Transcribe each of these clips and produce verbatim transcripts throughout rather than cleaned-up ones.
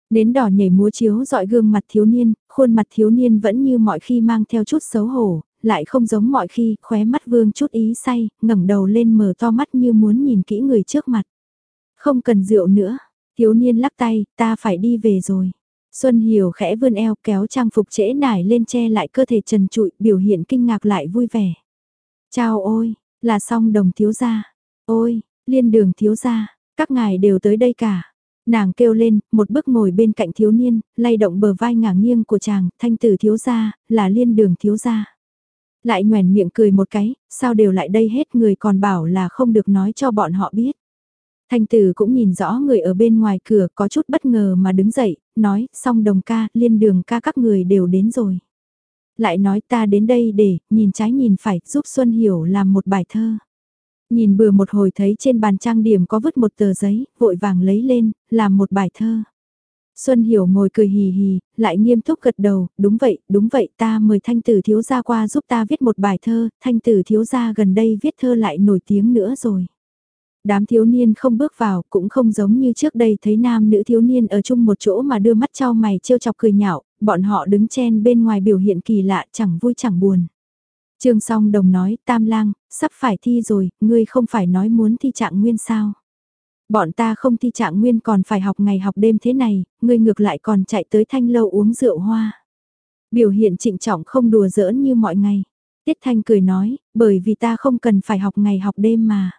Nến đỏ nhảy múa chiếu dọi gương mặt thiếu niên, khuôn mặt thiếu niên vẫn như mọi khi mang theo chút xấu hổ, lại không giống mọi khi, khóe mắt vương chút ý say, ngẩng đầu lên mở to mắt như muốn nhìn kỹ người trước mặt. Không cần rượu nữa, thiếu niên lắc tay, ta phải đi về rồi. Xuân Hiểu khẽ vươn eo kéo trang phục trễ nải lên che lại cơ thể trần trụi, biểu hiện kinh ngạc lại vui vẻ. Chào ôi, là Song Đồng thiếu gia. Ôi, Liên Đường thiếu gia, các ngài đều tới đây cả. Nàng kêu lên, một bước ngồi bên cạnh thiếu niên, lay động bờ vai ngả nghiêng của chàng, Thanh Tử thiếu gia, là Liên Đường thiếu gia. Lại nhoẻn miệng cười một cái, sao đều lại đây hết, người còn bảo là không được nói cho bọn họ biết. Thanh Tử cũng nhìn rõ người ở bên ngoài cửa, có chút bất ngờ mà đứng dậy, nói, Song Đồng ca, Liên Đường ca các người đều đến rồi. Lại nói ta đến đây để, nhìn trái nhìn phải, giúp Xuân Hiểu làm một bài thơ. Nhìn bừa một hồi thấy trên bàn trang điểm có vứt một tờ giấy, vội vàng lấy lên, làm một bài thơ. Xuân Hiểu ngồi cười hì hì, lại nghiêm túc gật đầu, đúng vậy, đúng vậy, ta mời Thanh Tử thiếu gia qua giúp ta viết một bài thơ, Thanh Tử thiếu gia gần đây viết thơ lại nổi tiếng nữa rồi. Đám thiếu niên không bước vào, cũng không giống như trước đây thấy nam nữ thiếu niên ở chung một chỗ mà đưa mắt trao mày trêu chọc cười nhạo, bọn họ đứng chen bên ngoài biểu hiện kỳ lạ chẳng vui chẳng buồn. Trương Song Đồng nói, Tam Lang, sắp phải thi rồi, ngươi không phải nói muốn thi trạng nguyên sao? Bọn ta không thi trạng nguyên còn phải học ngày học đêm thế này, ngươi ngược lại còn chạy tới Thanh lâu uống rượu hoa. Biểu hiện trịnh trọng không đùa giỡn như mọi ngày. Tiết Thanh cười nói, bởi vì ta không cần phải học ngày học đêm mà.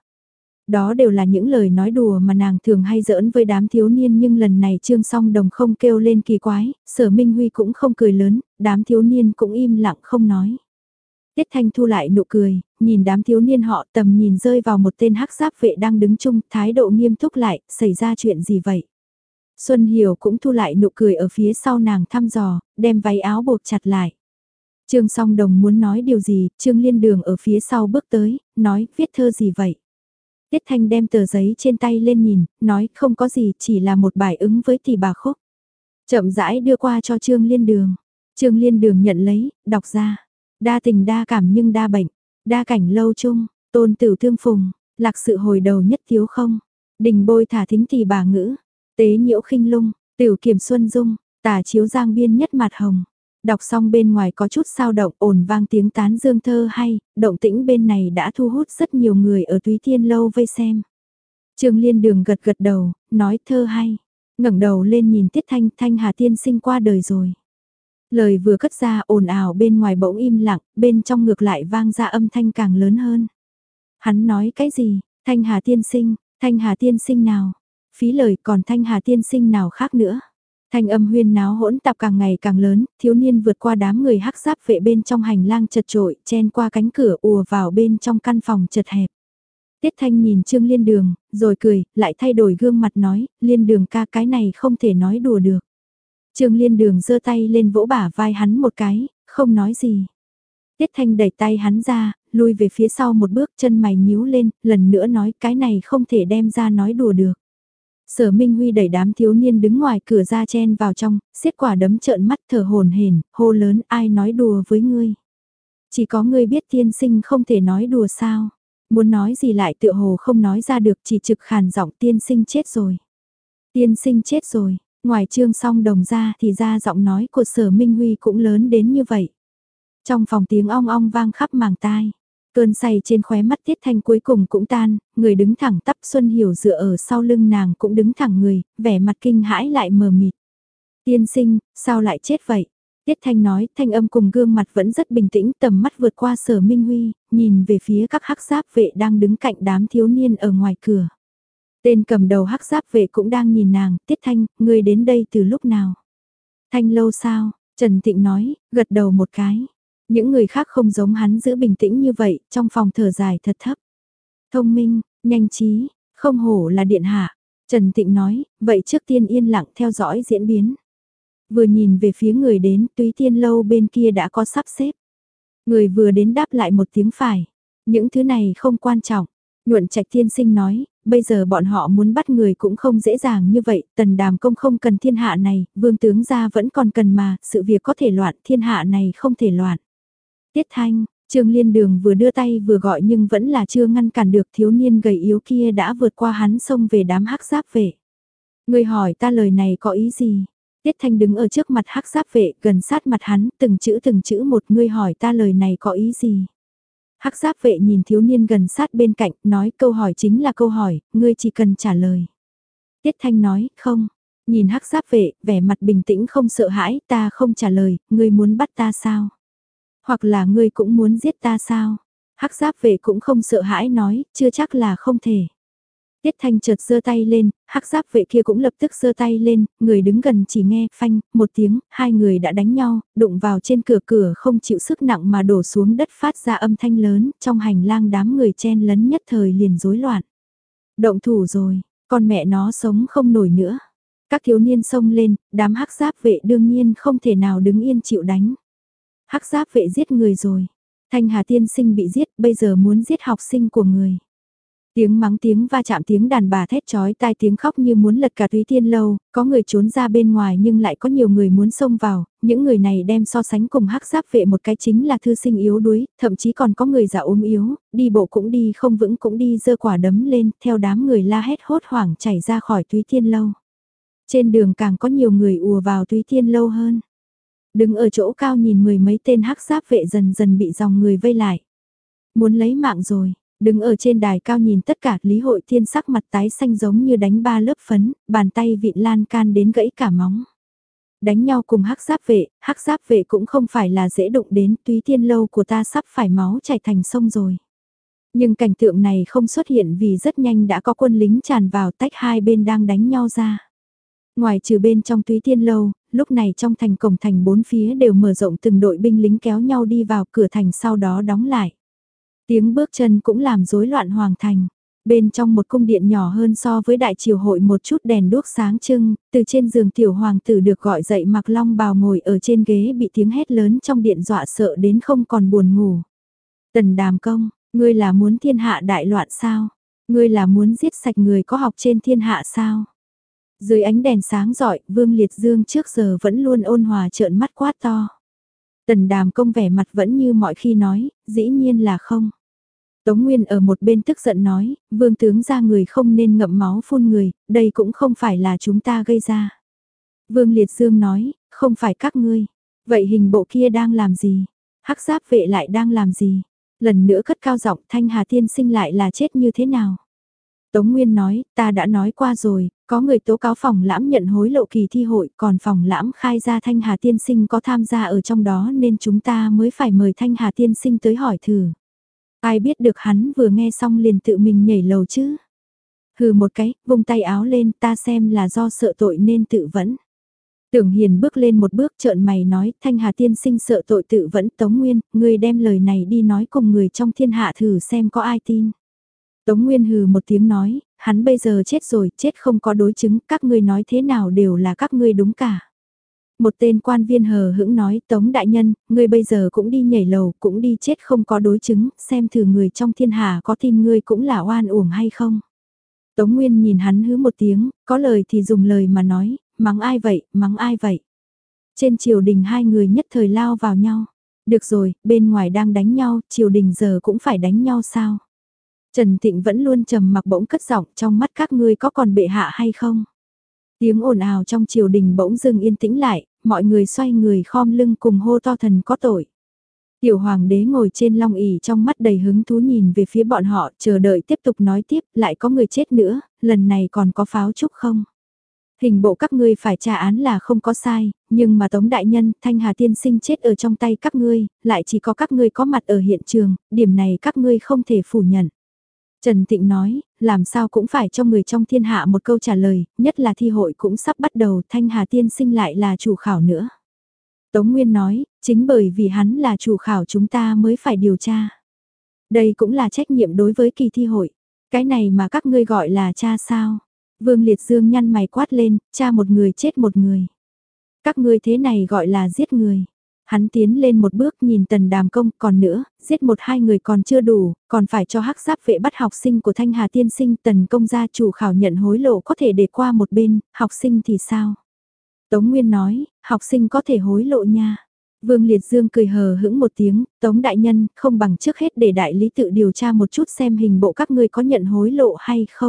Đó đều là những lời nói đùa mà nàng thường hay giỡn với đám thiếu niên, nhưng lần này Trương Song Đồng không kêu lên kỳ quái, Sở Minh Huy cũng không cười lớn, đám thiếu niên cũng im lặng không nói. Tiết Thanh thu lại nụ cười, nhìn đám thiếu niên họ, tầm nhìn rơi vào một tên hắc giáp vệ đang đứng chung, thái độ nghiêm túc lại, xảy ra chuyện gì vậy? Xuân Hiểu cũng thu lại nụ cười ở phía sau nàng thăm dò, đem váy áo buộc chặt lại. Trương Song Đồng muốn nói điều gì, Trương Liên Đường ở phía sau bước tới, nói, viết thơ gì vậy? Tiết Thanh đem tờ giấy trên tay lên nhìn, nói, không có gì, chỉ là một bài ứng với tỷ bà khúc. Chậm rãi đưa qua cho Trương Liên Đường. Trương Liên Đường nhận lấy, đọc ra. Đa tình đa cảm nhưng đa bệnh, đa cảnh lâu chung, tôn tử thương phùng, lạc sự hồi đầu nhất thiếu không. Đình bôi thả thính tỷ bà ngữ, tế nhiễu khinh lung, tiểu kiểm xuân dung, tả chiếu giang biên nhất mặt hồng. Đọc xong bên ngoài có chút sao động, ồn vang tiếng tán dương thơ hay, động tĩnh bên này đã thu hút rất nhiều người ở Túy Thiên Lâu vây xem. Trương Liên Đường gật gật đầu, nói thơ hay, ngẩng đầu lên nhìn Tiết Thanh, Thanh Hà tiên sinh qua đời rồi. Lời vừa cất ra ồn ào bên ngoài bỗng im lặng, bên trong ngược lại vang ra âm thanh càng lớn hơn. Hắn nói cái gì, Thanh Hà tiên sinh, Thanh Hà tiên sinh nào, phí lời còn Thanh Hà tiên sinh nào khác nữa. Thanh âm huyên náo hỗn tạp càng ngày càng lớn, thiếu niên vượt qua đám người hắc giáp vệ bên trong hành lang chật trội, chen qua cánh cửa ùa vào bên trong căn phòng chật hẹp. Tiết Thanh nhìn Trương Liên Đường, rồi cười, lại thay đổi gương mặt nói, Liên Đường ca cái này không thể nói đùa được. Trương Liên Đường giơ tay lên vỗ bả vai hắn một cái, không nói gì. Tiết Thanh đẩy tay hắn ra, lui về phía sau một bước, chân mày nhíu lên, lần nữa nói cái này không thể đem ra nói đùa được. Sở Minh Huy đẩy đám thiếu niên đứng ngoài cửa ra chen vào trong, xiết quả đấm trợn mắt thở hổn hển, hô lớn ai nói đùa với ngươi. Chỉ có ngươi biết tiên sinh không thể nói đùa sao. Muốn nói gì lại tựa hồ không nói ra được, chỉ trực khàn giọng tiên sinh chết rồi. Tiên sinh chết rồi. Ngoài Trương Song Đồng ra thì ra giọng nói của Sở Minh Huy cũng lớn đến như vậy. Trong phòng tiếng ong ong vang khắp màng tai. Cơn say trên khóe mắt Tiết Thanh cuối cùng cũng tan, người đứng thẳng tắp Xuân Hiểu dựa ở sau lưng nàng cũng đứng thẳng người, vẻ mặt kinh hãi lại mờ mịt. Tiên sinh, sao lại chết vậy? Tiết Thanh nói, thanh âm cùng gương mặt vẫn rất bình tĩnh, tầm mắt vượt qua Sở Minh Huy, nhìn về phía các hắc giáp vệ đang đứng cạnh đám thiếu niên ở ngoài cửa. Tên cầm đầu hắc giáp vệ cũng đang nhìn nàng, Tiết Thanh, ngươi đến đây từ lúc nào? Thanh lâu sao? Trần Thịnh nói, gật đầu một cái. Những người khác không giống hắn giữ bình tĩnh như vậy, trong phòng thở dài thật thấp. Thông minh, nhanh trí, không hổ là điện hạ. Trần Thịnh nói, vậy trước tiên yên lặng theo dõi diễn biến. Vừa nhìn về phía người đến, Túy Tiên Lâu bên kia đã có sắp xếp. Người vừa đến đáp lại một tiếng phải. Những thứ này không quan trọng. Nhuận Trạch tiên sinh nói, bây giờ bọn họ muốn bắt người cũng không dễ dàng như vậy, Tần Đàm Công không cần thiên hạ này, vương tướng gia vẫn còn cần mà, sự việc có thể loạn, thiên hạ này không thể loạn. Tiết Thanh, Trương Liên Đường vừa đưa tay vừa gọi nhưng vẫn là chưa ngăn cản được, thiếu niên gầy yếu kia đã vượt qua hắn xông về đám hắc giáp vệ. Người hỏi ta lời này có ý gì? Tiết Thanh đứng ở trước mặt hắc giáp vệ, gần sát mặt hắn, từng chữ từng chữ một, ngươi hỏi ta lời này có ý gì? Hắc giáp vệ nhìn thiếu niên gần sát bên cạnh, nói câu hỏi chính là câu hỏi, ngươi chỉ cần trả lời. Tiết Thanh nói, không. Nhìn hắc giáp vệ, vẻ mặt bình tĩnh không sợ hãi, ta không trả lời, ngươi muốn bắt ta sao? Hoặc là ngươi cũng muốn giết ta sao? Hắc giáp vệ cũng không sợ hãi nói, chưa chắc là không thể. Tiết Thanh chợt giơ tay lên, hắc giáp vệ kia cũng lập tức giơ tay lên, người đứng gần chỉ nghe phanh, một tiếng, hai người đã đánh nhau, đụng vào trên cửa cửa không chịu sức nặng mà đổ xuống đất phát ra âm thanh lớn, trong hành lang đám người chen lấn nhất thời liền rối loạn. Động thủ rồi, con mẹ nó sống không nổi nữa. Các thiếu niên xông lên, đám hắc giáp vệ đương nhiên không thể nào đứng yên chịu đánh. Hắc giáp vệ giết người rồi. Thanh Hà tiên sinh bị giết, bây giờ muốn giết học sinh của người. Tiếng mắng tiếng va chạm tiếng đàn bà thét chói tai tiếng khóc như muốn lật cả Túy Tiên lâu, có người trốn ra bên ngoài nhưng lại có nhiều người muốn xông vào, những người này đem so sánh cùng hắc giáp vệ một cái chính là thư sinh yếu đuối, thậm chí còn có người già ốm yếu, đi bộ cũng đi không vững cũng đi giơ quả đấm lên, theo đám người la hét hốt hoảng chảy ra khỏi Túy Tiên lâu. Trên đường càng có nhiều người ùa vào Túy Tiên lâu hơn. Đứng ở chỗ cao nhìn mười mấy tên hắc giáp vệ dần dần bị dòng người vây lại. Muốn lấy mạng rồi. Đứng ở trên đài cao nhìn tất cả, Lý Hội Thiên sắc mặt tái xanh giống như đánh ba lớp phấn, bàn tay vịn lan can đến gãy cả móng. Đánh nhau cùng hắc giáp vệ, hắc giáp vệ cũng không phải là dễ đụng đến, Túy Tiên lâu của ta sắp phải máu chảy thành sông rồi. Nhưng cảnh tượng này không xuất hiện vì rất nhanh đã có quân lính tràn vào tách hai bên đang đánh nhau ra. Ngoài trừ bên trong Túy Tiên lâu, lúc này trong thành cổng thành bốn phía đều mở rộng từng đội binh lính kéo nhau đi vào cửa thành sau đó đóng lại. Tiếng bước chân cũng làm rối loạn hoàng thành. Bên trong một cung điện nhỏ hơn so với đại triều hội một chút đèn đuốc sáng trưng, từ trên giường tiểu hoàng tử được gọi dậy mặc long bào ngồi ở trên ghế bị tiếng hét lớn trong điện dọa sợ đến không còn buồn ngủ. Tần Đàm Công, ngươi là muốn thiên hạ đại loạn sao? Ngươi là muốn giết sạch người có học trên thiên hạ sao? Dưới ánh đèn sáng rọi, Vương Liệt Dương trước giờ vẫn luôn ôn hòa trợn mắt quát to. Tần Đàm Công vẻ mặt vẫn như mọi khi nói, dĩ nhiên là không. Tống Nguyên ở một bên tức giận nói, vương tướng ra người không nên ngậm máu phun người, đây cũng không phải là chúng ta gây ra. Vương Liệt Dương nói, không phải các ngươi, vậy hình bộ kia đang làm gì? Hắc giáp vệ lại đang làm gì? Lần nữa cất cao giọng Thanh Hà tiên sinh lại là chết như thế nào? Tống Nguyên nói, ta đã nói qua rồi, có người tố cáo phòng lãm nhận hối lộ kỳ thi hội, còn phòng lãm khai ra Thanh Hà tiên sinh có tham gia ở trong đó nên chúng ta mới phải mời Thanh Hà tiên sinh tới hỏi thử. Ai biết được hắn vừa nghe xong liền tự mình nhảy lầu chứ. Hừ một cái, vung tay áo lên ta xem là do sợ tội nên tự vẫn. Tưởng Hiền bước lên một bước trợn mày nói Thanh Hà tiên sinh sợ tội tự vẫn. Tống Nguyên, ngươi đem lời này đi nói cùng người trong thiên hạ thử xem có ai tin. Tống Nguyên hừ một tiếng nói, hắn bây giờ chết rồi, chết không có đối chứng, các ngươi nói thế nào đều là các ngươi đúng cả. Một tên quan viên hờ hững nói, Tống đại nhân, ngươi bây giờ cũng đi nhảy lầu, cũng đi chết không có đối chứng, xem thử người trong thiên hạ có tin ngươi cũng là oan uổng hay không. Tống Nguyên nhìn hắn hứ một tiếng, có lời thì dùng lời mà nói, mắng ai vậy, mắng ai vậy. Trên triều đình hai người nhất thời lao vào nhau. Được rồi, bên ngoài đang đánh nhau, triều đình giờ cũng phải đánh nhau sao? Trần Tịnh vẫn luôn trầm mặc bỗng cất giọng, trong mắt các ngươi có còn bệ hạ hay không? Tiếng ồn ào trong triều đình bỗng dưng yên tĩnh lại, mọi người xoay người khom lưng cùng hô to thần có tội. Tiểu hoàng đế ngồi trên long ỷ trong mắt đầy hứng thú nhìn về phía bọn họ, chờ đợi tiếp tục nói tiếp, lại có người chết nữa, lần này còn có pháo trúc không? Hình bộ các ngươi phải tra án là không có sai, nhưng mà Tống đại nhân, Thanh Hà tiên sinh chết ở trong tay các ngươi, lại chỉ có các ngươi có mặt ở hiện trường, điểm này các ngươi không thể phủ nhận. Trần Tịnh nói, làm sao cũng phải cho người trong thiên hạ một câu trả lời, nhất là thi hội cũng sắp bắt đầu, Thanh Hà tiên sinh lại là chủ khảo nữa. Tống Nguyên nói, chính bởi vì hắn là chủ khảo chúng ta mới phải điều tra. Đây cũng là trách nhiệm đối với kỳ thi hội. Cái này mà các ngươi gọi là cha sao? Vương Liệt Dương nhăn mày quát lên, cha một người chết một người. Các ngươi thế này gọi là giết người. Hắn tiến lên một bước nhìn Tần Đàm Công, còn nữa, giết một hai người còn chưa đủ, còn phải cho hắc giáp vệ bắt học sinh của Thanh Hà tiên sinh. Tần Công gia chủ khảo nhận hối lộ có thể để qua một bên, học sinh thì sao? Tống Nguyên nói, học sinh có thể hối lộ nha. Vương Liệt Dương cười hờ hững một tiếng, Tống đại nhân, không bằng trước hết để đại lý tự điều tra một chút xem hình bộ các ngươi có nhận hối lộ hay không,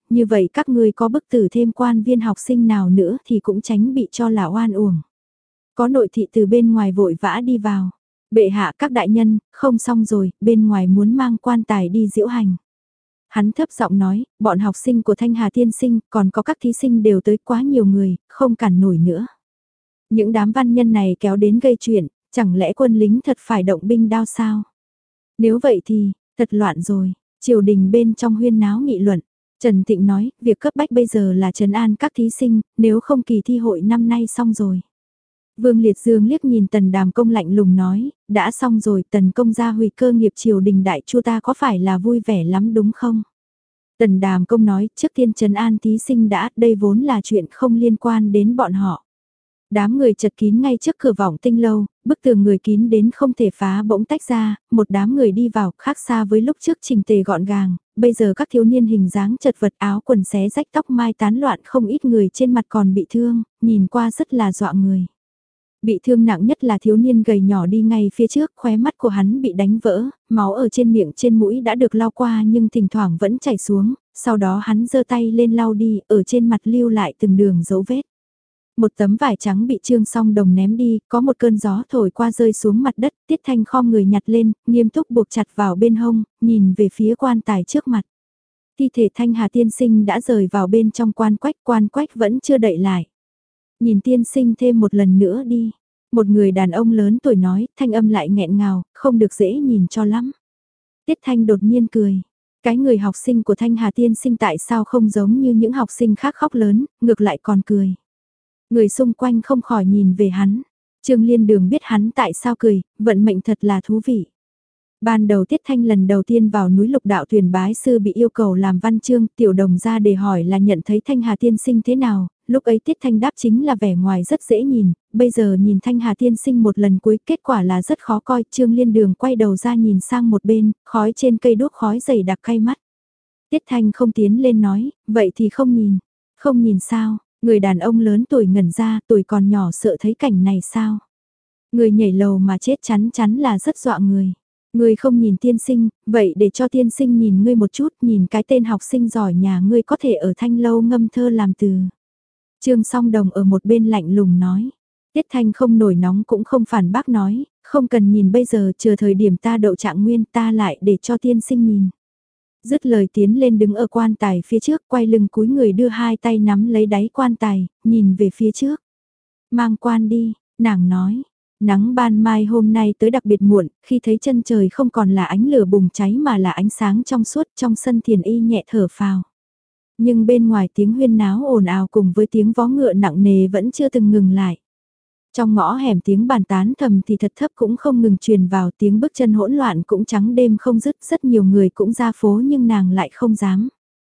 như vậy các ngươi có bức tử thêm quan viên học sinh nào nữa thì cũng tránh bị cho là oan uổng. Có nội thị từ bên ngoài vội vã đi vào. Bệ hạ các đại nhân, không xong rồi, bên ngoài muốn mang quan tài đi diễu hành. Hắn thấp giọng nói, bọn học sinh của Thanh Hà tiên sinh, còn có các thí sinh đều tới quá nhiều người, không cản nổi nữa. Những đám văn nhân này kéo đến gây chuyện, chẳng lẽ quân lính thật phải động binh đao sao? Nếu vậy thì, thật loạn rồi, triều đình bên trong huyên náo nghị luận. Trần Thịnh nói, việc cấp bách bây giờ là trấn an các thí sinh, nếu không kỳ thi hội năm nay xong rồi. Vương Liệt Dương liếc nhìn Tần Đàm Công lạnh lùng nói, đã xong rồi Tần Công gia hủy cơ nghiệp triều đình đại chu ta có phải là vui vẻ lắm đúng không? Tần Đàm Công nói, trước tiên trấn an thí sinh đã, đây vốn là chuyện không liên quan đến bọn họ. Đám người chật kín ngay trước cửa vọng tinh lâu, bức tường người kín đến không thể phá bỗng tách ra, một đám người đi vào, khác xa với lúc trước chỉnh tề gọn gàng, bây giờ các thiếu niên hình dáng chật vật áo quần xé rách tóc mai tán loạn không ít người trên mặt còn bị thương, nhìn qua rất là dọa người. Bị thương nặng nhất là thiếu niên gầy nhỏ đi ngay phía trước, khóe mắt của hắn bị đánh vỡ, máu ở trên miệng trên mũi đã được lau qua nhưng thỉnh thoảng vẫn chảy xuống, sau đó hắn giơ tay lên lau đi, ở trên mặt lưu lại từng đường dấu vết. Một tấm vải trắng bị Trương Song Đồng ném đi, có một cơn gió thổi qua rơi xuống mặt đất, Tiết Thanh khom người nhặt lên, nghiêm túc buộc chặt vào bên hông, nhìn về phía quan tài trước mặt. Thi thể Thanh Hà tiên sinh đã rời vào bên trong quan quách, quan quách vẫn chưa đậy lại. Nhìn tiên sinh thêm một lần nữa đi. Một người đàn ông lớn tuổi nói, thanh âm lại nghẹn ngào, không được dễ nhìn cho lắm. Tiết Thanh đột nhiên cười. Cái người học sinh của Thanh Hà tiên sinh tại sao không giống như những học sinh khác khóc lớn, ngược lại còn cười. Người xung quanh không khỏi nhìn về hắn. Trương Liên Đường biết hắn tại sao cười, vận mệnh thật là thú vị. Ban đầu Tiết Thanh lần đầu tiên vào núi Lục Đạo tuyển bái sư bị yêu cầu làm văn chương, Tiểu Đồng ra để hỏi là nhận thấy Thanh Hà tiên sinh thế nào, lúc ấy Tiết Thanh đáp chính là vẻ ngoài rất dễ nhìn, bây giờ nhìn Thanh Hà tiên sinh một lần cuối kết quả là rất khó coi, Trương Liên Đường quay đầu ra nhìn sang một bên, khói trên cây đuốc khói dày đặc cay mắt. Tiết Thanh không tiến lên nói, vậy thì không nhìn, không nhìn sao, người đàn ông lớn tuổi ngẩn ra, tuổi còn nhỏ sợ thấy cảnh này sao. Người nhảy lầu mà chết chắn chắn là rất dọa người. Ngươi không nhìn tiên sinh, vậy để cho tiên sinh nhìn ngươi một chút, nhìn cái tên học sinh giỏi nhà ngươi có thể ở Thanh lâu ngâm thơ làm từ. Trương Song Đồng ở một bên lạnh lùng nói. Tiết Thanh không nổi nóng cũng không phản bác nói, không cần nhìn bây giờ, chờ thời điểm ta đậu trạng nguyên ta lại để cho tiên sinh nhìn. Dứt lời tiến lên đứng ở quan tài phía trước, quay lưng cúi người đưa hai tay nắm lấy đáy quan tài, nhìn về phía trước. Mang quan đi, nàng nói. Nắng ban mai hôm nay tới đặc biệt muộn, khi thấy chân trời không còn là ánh lửa bùng cháy mà là ánh sáng trong suốt, trong sân Thiền Y nhẹ thở phào. Nhưng bên ngoài tiếng huyên náo ồn ào cùng với tiếng vó ngựa nặng nề vẫn chưa từng ngừng lại. Trong ngõ hẻm tiếng bàn tán thầm thì thật thấp cũng không ngừng truyền vào, tiếng bước chân hỗn loạn cũng trắng đêm không dứt, rất nhiều người cũng ra phố nhưng nàng lại không dám.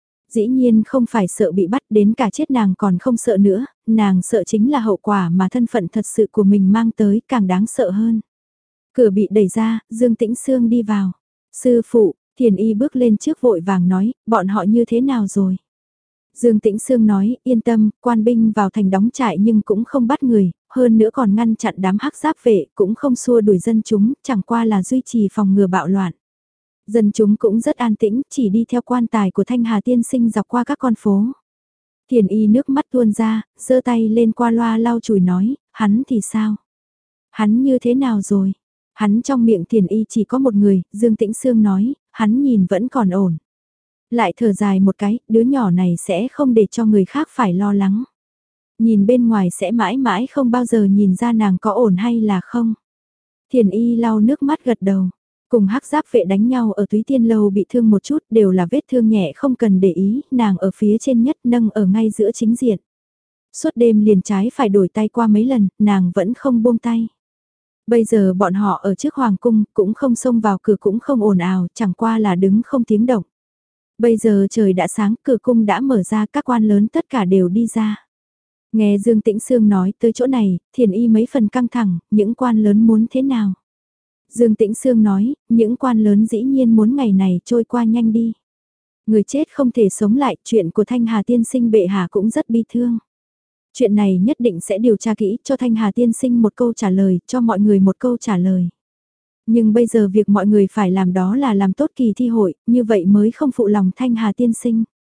Dĩ nhiên không phải sợ bị bắt, đến cả chết nàng còn không sợ nữa, nàng sợ chính là hậu quả mà thân phận thật sự của mình mang tới càng đáng sợ hơn. Cửa bị đẩy ra, Dương Tĩnh Sương đi vào. Sư phụ, Thiền Y bước lên trước vội vàng nói, bọn họ như thế nào rồi? Dương Tĩnh Sương nói, yên tâm, quan binh vào thành đóng trại nhưng cũng không bắt người, hơn nữa còn ngăn chặn đám hắc giáp vệ, cũng không xua đuổi dân chúng, chẳng qua là duy trì phòng ngừa bạo loạn. Dân chúng cũng rất an tĩnh, chỉ đi theo quan tài của Thanh Hà tiên sinh dọc qua các con phố. Thiền Y nước mắt tuôn ra, giơ tay lên qua loa lau chùi nói, hắn thì sao? Hắn như thế nào rồi? Hắn trong miệng Thiền Y chỉ có một người, Dương Tĩnh Sương nói, hắn nhìn vẫn còn ổn. Lại thở dài một cái, đứa nhỏ này sẽ không để cho người khác phải lo lắng. Nhìn bên ngoài sẽ mãi mãi không bao giờ nhìn ra nàng có ổn hay là không. Thiền Y lau nước mắt gật đầu. Cùng hắc giáp vệ đánh nhau ở Túy Tiên Lâu bị thương một chút đều là vết thương nhẹ không cần để ý, nàng ở phía trên nhất nâng ở ngay giữa chính diện. Suốt đêm liền trái phải đổi tay qua mấy lần, nàng vẫn không buông tay. Bây giờ bọn họ ở trước hoàng cung cũng không xông vào cửa cũng không ồn ào, chẳng qua là đứng không tiếng động. Bây giờ trời đã sáng, cửa cung đã mở ra, các quan lớn tất cả đều đi ra. Nghe Dương Tĩnh Sương nói tới chỗ này, Thiền Y mấy phần căng thẳng, những quan lớn muốn thế nào? Dương Tĩnh Sương nói, những quan lớn dĩ nhiên muốn ngày này trôi qua nhanh đi. Người chết không thể sống lại, chuyện của Thanh Hà tiên sinh bệ hạ cũng rất bi thương. Chuyện này nhất định sẽ điều tra kỹ, cho Thanh Hà tiên sinh một câu trả lời, cho mọi người một câu trả lời. Nhưng bây giờ việc mọi người phải làm đó là làm tốt kỳ thi hội, như vậy mới không phụ lòng Thanh Hà tiên sinh.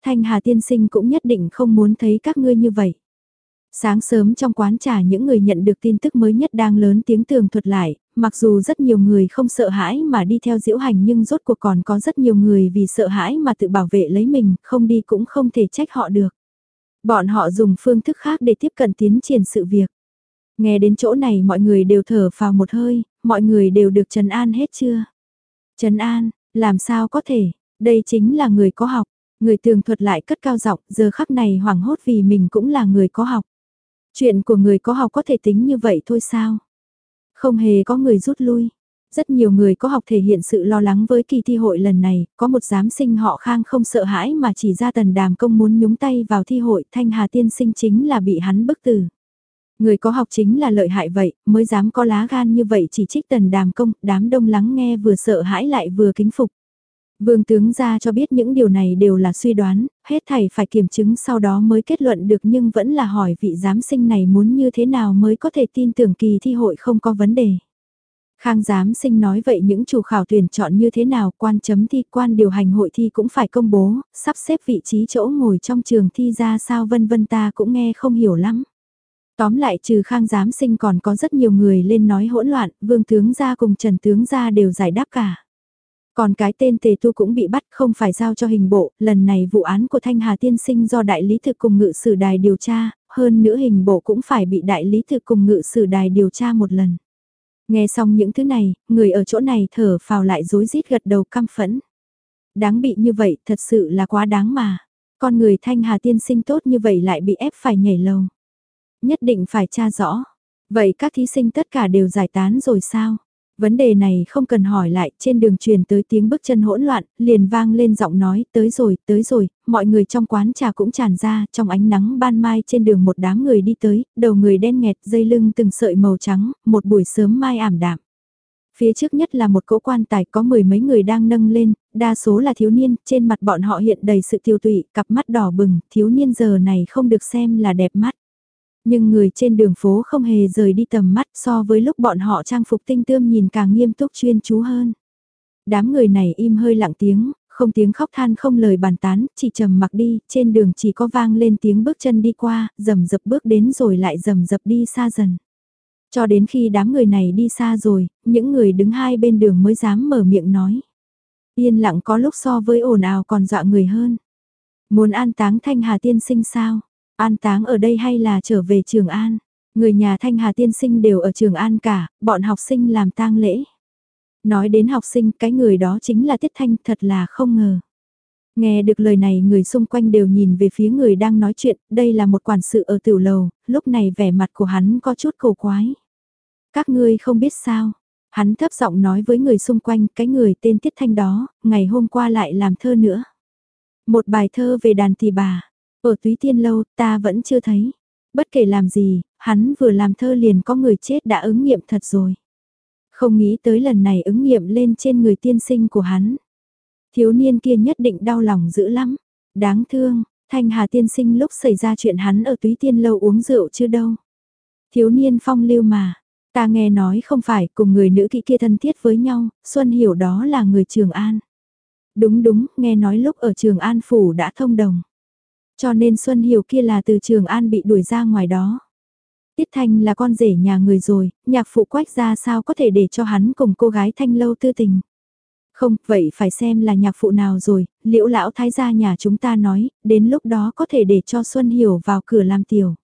Thanh Hà tiên sinh cũng nhất định không muốn thấy các ngươi như vậy. Sáng sớm trong quán trà những người nhận được tin tức mới nhất đang lớn tiếng tường thuật lại, mặc dù rất nhiều người không sợ hãi mà đi theo diễu hành nhưng rốt cuộc còn có rất nhiều người vì sợ hãi mà tự bảo vệ lấy mình, không đi cũng không thể trách họ được. Bọn họ dùng phương thức khác để tiếp cận tiến triển sự việc. Nghe đến chỗ này mọi người đều thở phào một hơi, mọi người đều được trấn an hết chưa? Trấn an, làm sao có thể, đây chính là người có học. Người tường thuật lại cất cao giọng, giờ khắc này hoảng hốt vì mình cũng là người có học. Chuyện của người có học có thể tính như vậy thôi sao? Không hề có người rút lui. Rất nhiều người có học thể hiện sự lo lắng với kỳ thi hội lần này, có một giám sinh họ Khang không sợ hãi mà chỉ ra Tần Đàm Công muốn nhúng tay vào thi hội, Thanh Hà tiên sinh chính là bị hắn bức tử. Người có học chính là lợi hại vậy, mới dám có lá gan như vậy chỉ trích Tần Đàm Công, đám đông lắng nghe vừa sợ hãi lại vừa kính phục. Vương tướng gia cho biết những điều này đều là suy đoán, hết thảy phải kiểm chứng sau đó mới kết luận được, nhưng vẫn là hỏi vị giám sinh này muốn như thế nào mới có thể tin tưởng kỳ thi hội không có vấn đề. Khang giám sinh nói vậy những chủ khảo tuyển chọn như thế nào, quan chấm thi, quan điều hành hội thi cũng phải công bố, sắp xếp vị trí chỗ ngồi trong trường thi ra sao vân vân, ta cũng nghe không hiểu lắm. Tóm lại trừ Khang giám sinh còn có rất nhiều người lên nói hỗn loạn, Vương tướng gia cùng Trần tướng gia đều giải đáp cả. Còn cái tên Tề Tu cũng bị bắt, không phải giao cho hình bộ, lần này vụ án của Thanh Hà tiên sinh do đại lý thực cùng ngự sử đài điều tra, hơn nữa hình bộ cũng phải bị đại lý thực cùng ngự sử đài điều tra một lần. Nghe xong những thứ này, người ở chỗ này thở phào lại rối rít gật đầu căm phẫn. Đáng bị như vậy, thật sự là quá đáng mà. Con người Thanh Hà tiên sinh tốt như vậy lại bị ép phải nhảy lầu. Nhất định phải tra rõ. Vậy các thí sinh tất cả đều giải tán rồi sao? Vấn đề này không cần hỏi lại, trên đường truyền tới tiếng bước chân hỗn loạn, liền vang lên giọng nói, tới rồi, tới rồi, mọi người trong quán trà cũng tràn ra, trong ánh nắng ban mai trên đường một đám người đi tới, đầu người đen nghẹt, dây lưng từng sợi màu trắng, một buổi sớm mai ảm đạm. Phía trước nhất là một cỗ quan tài có mười mấy người đang nâng lên, đa số là thiếu niên, trên mặt bọn họ hiện đầy sự tiêu tụy, cặp mắt đỏ bừng, thiếu niên giờ này không được xem là đẹp mắt. Nhưng người trên đường phố không hề rời đi tầm mắt, so với lúc bọn họ trang phục tinh tươm nhìn càng nghiêm túc chuyên chú hơn. Đám người này im hơi lặng tiếng, không tiếng khóc than không lời bàn tán, chỉ trầm mặc đi, trên đường chỉ có vang lên tiếng bước chân đi qua, rầm rập bước đến rồi lại rầm rập đi xa dần. Cho đến khi đám người này đi xa rồi, những người đứng hai bên đường mới dám mở miệng nói. Yên lặng có lúc so với ồn ào còn dọa người hơn. Muốn an táng Thanh Hà tiên sinh sao? An táng ở đây hay là trở về Trường An? Người nhà Thanh Hà tiên sinh đều ở Trường An cả, bọn học sinh làm tang lễ. Nói đến học sinh, cái người đó chính là Tiết Thanh, thật là không ngờ. Nghe được lời này người xung quanh đều nhìn về phía người đang nói chuyện, đây là một quản sự ở tiểu lầu, lúc này vẻ mặt của hắn có chút cổ quái. Các ngươi không biết sao? Hắn thấp giọng nói với người xung quanh, cái người tên Tiết Thanh đó, ngày hôm qua lại làm thơ nữa. Một bài thơ về đàn tỳ bà. Ở Túy Tiên Lâu, ta vẫn chưa thấy. Bất kể làm gì, hắn vừa làm thơ liền có người chết đã ứng nghiệm thật rồi. Không nghĩ tới lần này ứng nghiệm lên trên người tiên sinh của hắn. Thiếu niên kia nhất định đau lòng dữ lắm. Đáng thương, Thanh Hà tiên sinh lúc xảy ra chuyện hắn ở Túy Tiên Lâu uống rượu chưa đâu. Thiếu niên phong lưu mà. Ta nghe nói không phải cùng người nữ kỹ kia thân thiết với nhau, Xuân hiểu đó là người Trường An. Đúng đúng, nghe nói lúc ở Trường An Phủ đã thông đồng. Cho nên Xuân Hiểu kia là từ Trường An bị đuổi ra ngoài đó. Tiết Thanh là con rể nhà người rồi, nhạc phụ Quách ra sao có thể để cho hắn cùng cô gái Thanh Lâu tư tình. Không, vậy phải xem là nhạc phụ nào rồi, Liễu lão thái gia nhà chúng ta nói, đến lúc đó có thể để cho Xuân Hiểu vào cửa làm tiểu.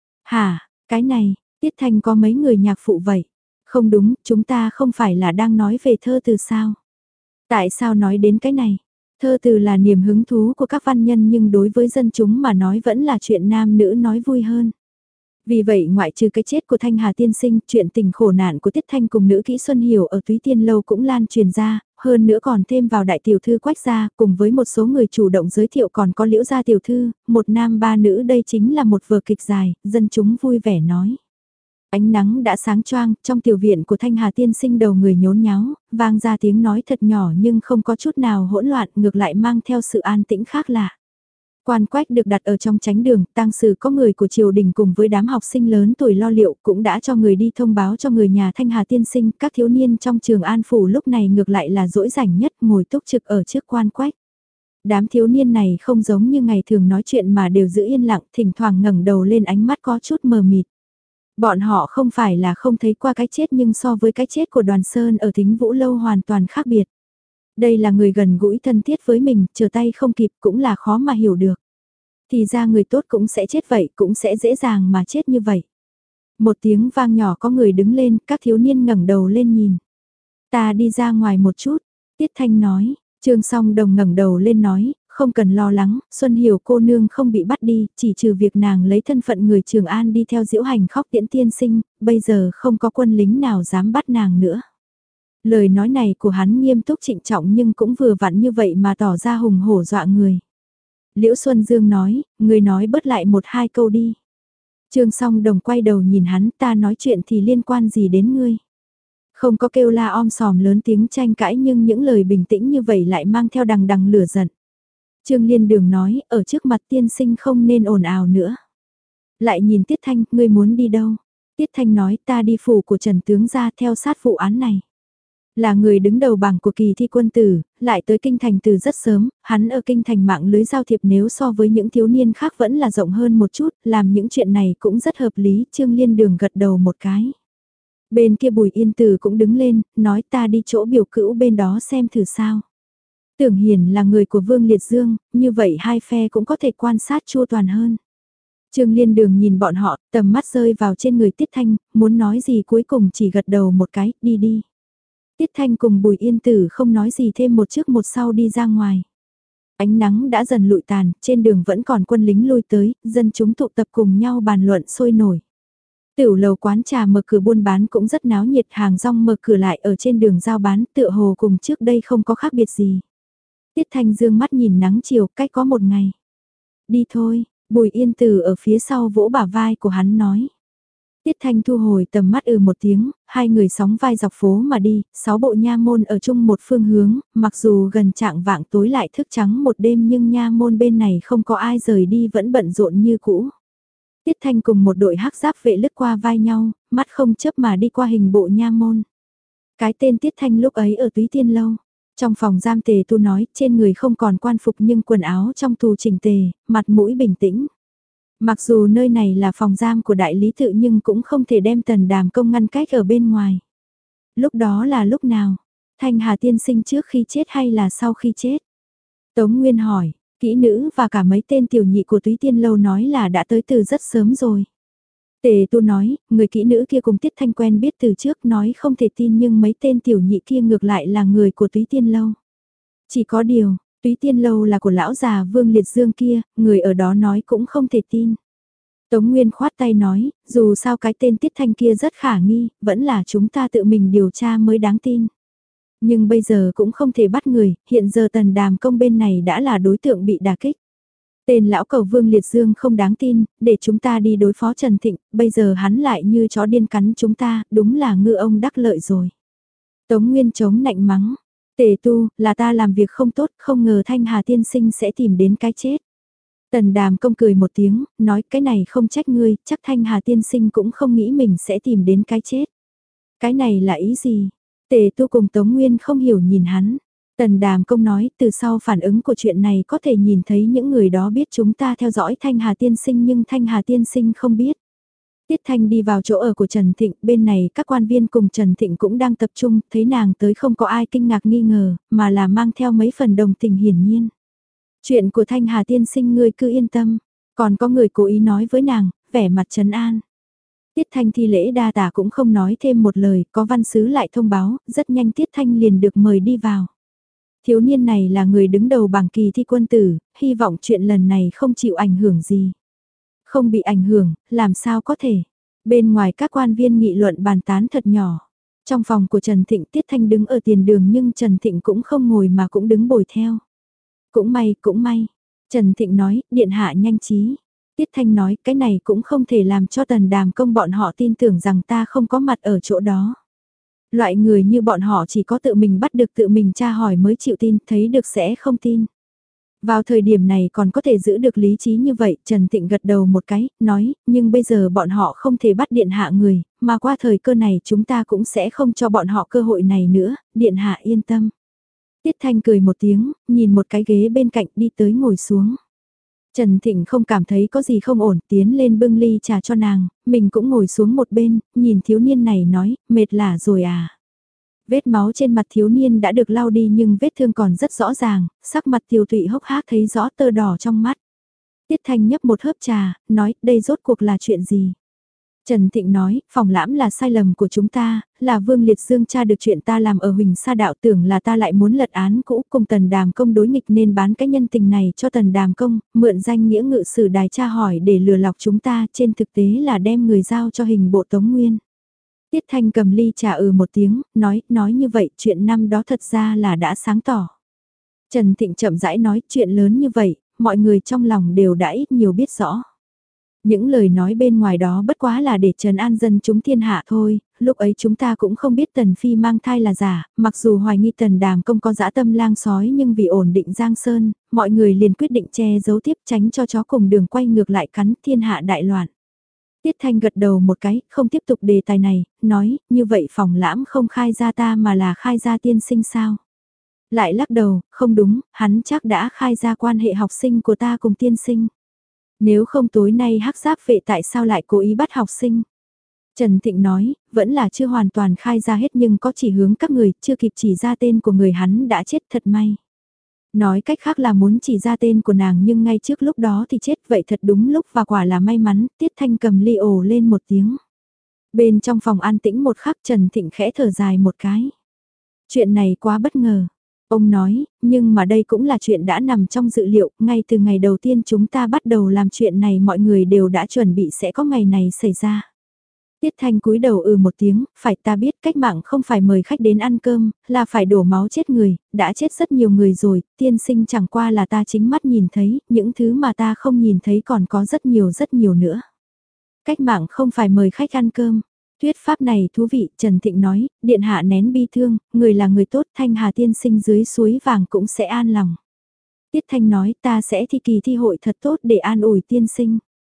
Hả, cái này, Tiết Thanh có mấy người nhạc phụ vậy? Không đúng, chúng ta không phải là đang nói về thơ từ sao? Tại sao nói đến cái này? Thơ từ là niềm hứng thú của các văn nhân nhưng đối với dân chúng mà nói vẫn là chuyện nam nữ nói vui hơn. Vì vậy ngoại trừ cái chết của Thanh Hà tiên sinh, chuyện tình khổ nạn của Tiết Thanh cùng nữ kỹ Xuân Hiểu ở Túy Tiên Lâu cũng lan truyền ra, hơn nữa còn thêm vào đại tiểu thư Quách gia, cùng với một số người chủ động giới thiệu còn có Liễu gia tiểu thư, một nam ba nữ, đây chính là một vở kịch dài, dân chúng vui vẻ nói. Ánh nắng đã sáng choang, trong tiểu viện của Thanh Hà tiên sinh đầu người nhốn nháo, vang ra tiếng nói thật nhỏ nhưng không có chút nào hỗn loạn, ngược lại mang theo sự an tĩnh khác lạ. Quan Quách được đặt ở trong chánh đường, tang sự có người của triều đình cùng với đám học sinh lớn tuổi lo liệu cũng đã cho người đi thông báo cho người nhà Thanh Hà tiên sinh, các thiếu niên trong Trường An Phủ lúc này ngược lại là dỗi rảnh nhất ngồi túc trực ở trước Quan Quách. Đám thiếu niên này không giống như ngày thường nói chuyện mà đều giữ yên lặng, thỉnh thoảng ngẩng đầu lên ánh mắt có chút mờ mịt. Bọn họ không phải là không thấy qua cái chết nhưng so với cái chết của Đoàn Sơn ở Thính Vũ Lâu hoàn toàn khác biệt. Đây là người gần gũi thân thiết với mình, chờ tay không kịp cũng là khó mà hiểu được. Thì ra người tốt cũng sẽ chết vậy, cũng sẽ dễ dàng mà chết như vậy. Một tiếng vang nhỏ có người đứng lên, các thiếu niên ngẩng đầu lên nhìn. Ta đi ra ngoài một chút, Tiết Thanh nói, Trương Song Đồng ngẩng đầu lên nói, không cần lo lắng, Xuân Hiểu cô nương không bị bắt đi, chỉ trừ việc nàng lấy thân phận người Trường An đi theo Diễu Hành khóc tiễn tiên sinh, bây giờ không có quân lính nào dám bắt nàng nữa. Lời nói này của hắn nghiêm túc trịnh trọng nhưng cũng vừa vặn như vậy mà tỏ ra hùng hổ dọa người. Liễu Xuân Dương nói, người nói bớt lại một hai câu đi. Trương Song Đồng quay đầu nhìn hắn, ta nói chuyện thì liên quan gì đến ngươi. Không có kêu la om sòm lớn tiếng tranh cãi nhưng những lời bình tĩnh như vậy lại mang theo đằng đằng lửa giận. Trương Liên Đường nói, ở trước mặt tiên sinh không nên ồn ào nữa. Lại nhìn Tiết Thanh, ngươi muốn đi đâu? Tiết Thanh nói, ta đi phủ của Trần Tướng ra theo sát vụ án này. Là người đứng đầu bảng của kỳ thi quân tử, lại tới kinh thành từ rất sớm, hắn ở kinh thành mạng lưới giao thiệp nếu so với những thiếu niên khác vẫn là rộng hơn một chút, làm những chuyện này cũng rất hợp lý, Trương Liên Đường gật đầu một cái. Bên kia Bùi Yên Từ cũng đứng lên, nói ta đi chỗ biểu cữu bên đó xem thử sao. Tưởng Hiền là người của Vương Liệt Dương, như vậy hai phe cũng có thể quan sát chu toàn hơn. Trương Liên Đường nhìn bọn họ, tầm mắt rơi vào trên người Tiết Thanh, muốn nói gì cuối cùng chỉ gật đầu một cái, đi đi. Tiết Thanh cùng Bùi Yên Tử không nói gì thêm một trước một sau đi ra ngoài. Ánh nắng đã dần lụi tàn, trên đường vẫn còn quân lính lui tới, dân chúng tụ tập cùng nhau bàn luận sôi nổi. Tiểu lầu quán trà mở cửa buôn bán cũng rất náo nhiệt, hàng rong mở cửa lại ở trên đường giao bán, tựa hồ cùng trước đây không có khác biệt gì. Tiết Thanh dương mắt nhìn nắng chiều, cách có một ngày. Đi thôi, Bùi Yên Tử ở phía sau vỗ bả vai của hắn nói. Tiết Thanh thu hồi tầm mắt ừ một tiếng, hai người sóng vai dọc phố mà đi, sáu bộ nha môn ở chung một phương hướng, mặc dù gần trạng vạng tối lại thức trắng một đêm nhưng nha môn bên này không có ai rời đi vẫn bận rộn như cũ. Tiết Thanh cùng một đội hắc giáp vệ lướt qua vai nhau, mắt không chớp mà đi qua hình bộ nha môn. Cái tên Tiết Thanh lúc ấy ở Túy Tiên Lâu. Trong phòng giam Tề Tu nói, trên người không còn quan phục nhưng quần áo trong tù chỉnh tề, mặt mũi bình tĩnh. Mặc dù nơi này là phòng giam của đại lý tự nhưng cũng không thể đem Tần Đàm Công ngăn cách ở bên ngoài. Lúc đó là lúc nào? Thanh Hà tiên sinh trước khi chết hay là sau khi chết? Tống Nguyên hỏi, kỹ nữ và cả mấy tên tiểu nhị của Túy Tiên Lâu nói là đã tới từ rất sớm rồi. Tề Tu nói, người kỹ nữ kia cùng Tiết Thanh quen biết từ trước nói không thể tin nhưng mấy tên tiểu nhị kia ngược lại là người của Túy Tiên Lâu. Chỉ có điều, Túy Tiên Lâu là của lão già Vương Liệt Dương kia, người ở đó nói cũng không thể tin. Tống Nguyên khoát tay nói, dù sao cái tên Tiết Thanh kia rất khả nghi, vẫn là chúng ta tự mình điều tra mới đáng tin. Nhưng bây giờ cũng không thể bắt người, hiện giờ Tần Đàm Công bên này đã là đối tượng bị đả kích. Tên lão cầu Vương Liệt Dương không đáng tin, để chúng ta đi đối phó Trần Thịnh, bây giờ hắn lại như chó điên cắn chúng ta, đúng là ngư ông đắc lợi rồi. Tống Nguyên chống nạnh mắng, Tề Tu, là ta làm việc không tốt, không ngờ Thanh Hà tiên sinh sẽ tìm đến cái chết. Tần Đàm Công cười một tiếng, nói cái này không trách ngươi, chắc Thanh Hà tiên sinh cũng không nghĩ mình sẽ tìm đến cái chết. Cái này là ý gì? Tề Tu cùng Tống Nguyên không hiểu nhìn hắn. Tần Đàm Công nói, từ sau phản ứng của chuyện này có thể nhìn thấy những người đó biết chúng ta theo dõi Thanh Hà tiên sinh nhưng Thanh Hà tiên sinh không biết. Tiết Thanh đi vào chỗ ở của Trần Thịnh, bên này các quan viên cùng Trần Thịnh cũng đang tập trung, thấy nàng tới không có ai kinh ngạc nghi ngờ, mà là mang theo mấy phần đồng tình hiển nhiên. Chuyện của Thanh Hà tiên sinh ngươi cứ yên tâm, còn có người cố ý nói với nàng, vẻ mặt trấn an. Tiết Thanh thi lễ đa tả cũng không nói thêm một lời, có văn sứ lại thông báo, rất nhanh Tiết Thanh liền được mời đi vào. Thiếu niên này là người đứng đầu bảng kỳ thi quân tử, hy vọng chuyện lần này không chịu ảnh hưởng gì. Không bị ảnh hưởng, làm sao có thể. Bên ngoài các quan viên nghị luận bàn tán thật nhỏ. Trong phòng của Trần Thịnh Tiết Thanh đứng ở tiền đường nhưng Trần Thịnh cũng không ngồi mà cũng đứng bồi theo. Cũng may, cũng may. Trần Thịnh nói, điện hạ nhanh trí. Tiết Thanh nói, cái này cũng không thể làm cho Tần Đàm Công bọn họ tin tưởng rằng ta không có mặt ở chỗ đó. Loại người như bọn họ chỉ có tự mình bắt được tự mình tra hỏi mới chịu tin, thấy được sẽ không tin. Vào thời điểm này còn có thể giữ được lý trí như vậy, Trần Thịnh gật đầu một cái, nói, nhưng bây giờ bọn họ không thể bắt điện hạ người, mà qua thời cơ này chúng ta cũng sẽ không cho bọn họ cơ hội này nữa, điện hạ yên tâm. Tiết Thanh cười một tiếng, nhìn một cái ghế bên cạnh đi tới ngồi xuống. Trần Thịnh không cảm thấy có gì không ổn, tiến lên bưng ly trà cho nàng, mình cũng ngồi xuống một bên, nhìn thiếu niên này nói, mệt lả rồi à. Vết máu trên mặt thiếu niên đã được lau đi nhưng vết thương còn rất rõ ràng, sắc mặt tiêu tụy hốc hác thấy rõ tơ đỏ trong mắt. Tiết Thanh nhấp một hớp trà, nói, đây rốt cuộc là chuyện gì? Trần Thịnh nói, phòng lãm là sai lầm của chúng ta, là Vương Liệt Dương tra được chuyện ta làm ở Huỳnh Sa Đạo, tưởng là ta lại muốn lật án cũ cùng Tần Đàm Công đối nghịch nên bán cái nhân tình này cho Tần Đàm Công, mượn danh nghĩa ngự sử đài tra hỏi để lừa lọc chúng ta, trên thực tế là đem người giao cho hình bộ Tống Nguyên. Tiết Thanh cầm ly trà ừ một tiếng, nói, nói như vậy chuyện năm đó thật ra là đã sáng tỏ. Trần Thịnh chậm rãi nói, chuyện lớn như vậy, mọi người trong lòng đều đã ít nhiều biết rõ. Những lời nói bên ngoài đó bất quá là để trấn an dân chúng thiên hạ thôi, lúc ấy chúng ta cũng không biết Tần Phi mang thai là giả, mặc dù hoài nghi Tần Đàm Công có dã tâm lang sói nhưng vì ổn định Giang Sơn, mọi người liền quyết định che giấu tiếp tránh cho chó cùng đường quay ngược lại cắn thiên hạ đại loạn. Tiết Thanh gật đầu một cái, không tiếp tục đề tài này, nói, như vậy phòng lãm không khai ra ta mà là khai ra tiên sinh sao? Lại lắc đầu, không đúng, hắn chắc đã khai ra quan hệ học sinh của ta cùng tiên sinh. Nếu không tối nay hắc giáp vệ tại sao lại cố ý bắt học sinh? Trần Thịnh nói, vẫn là chưa hoàn toàn khai ra hết nhưng có chỉ hướng các người, chưa kịp chỉ ra tên của người hắn đã chết thật may. Nói cách khác là muốn chỉ ra tên của nàng nhưng ngay trước lúc đó thì chết vậy thật đúng lúc và quả là may mắn, Tiết Thanh cầm ly ồ lên một tiếng. Bên trong phòng an tĩnh một khắc Trần Thịnh khẽ thở dài một cái. Chuyện này quá bất ngờ. Ông nói, nhưng mà đây cũng là chuyện đã nằm trong dự liệu, ngay từ ngày đầu tiên chúng ta bắt đầu làm chuyện này mọi người đều đã chuẩn bị sẽ có ngày này xảy ra. Tiết Thanh cúi đầu ừ một tiếng, phải ta biết cách mạng không phải mời khách đến ăn cơm, là phải đổ máu chết người, đã chết rất nhiều người rồi, tiên sinh chẳng qua là ta chính mắt nhìn thấy, những thứ mà ta không nhìn thấy còn có rất nhiều rất nhiều nữa. Cách mạng không phải mời khách ăn cơm. Thuyết pháp này thú vị, Trần Thịnh nói, điện hạ nén bi thương, người là người tốt, Thanh Hà tiên sinh dưới suối vàng cũng sẽ an lòng. Tiết Thanh nói, ta sẽ thi kỳ thi hội thật tốt để an ủi tiên sinh.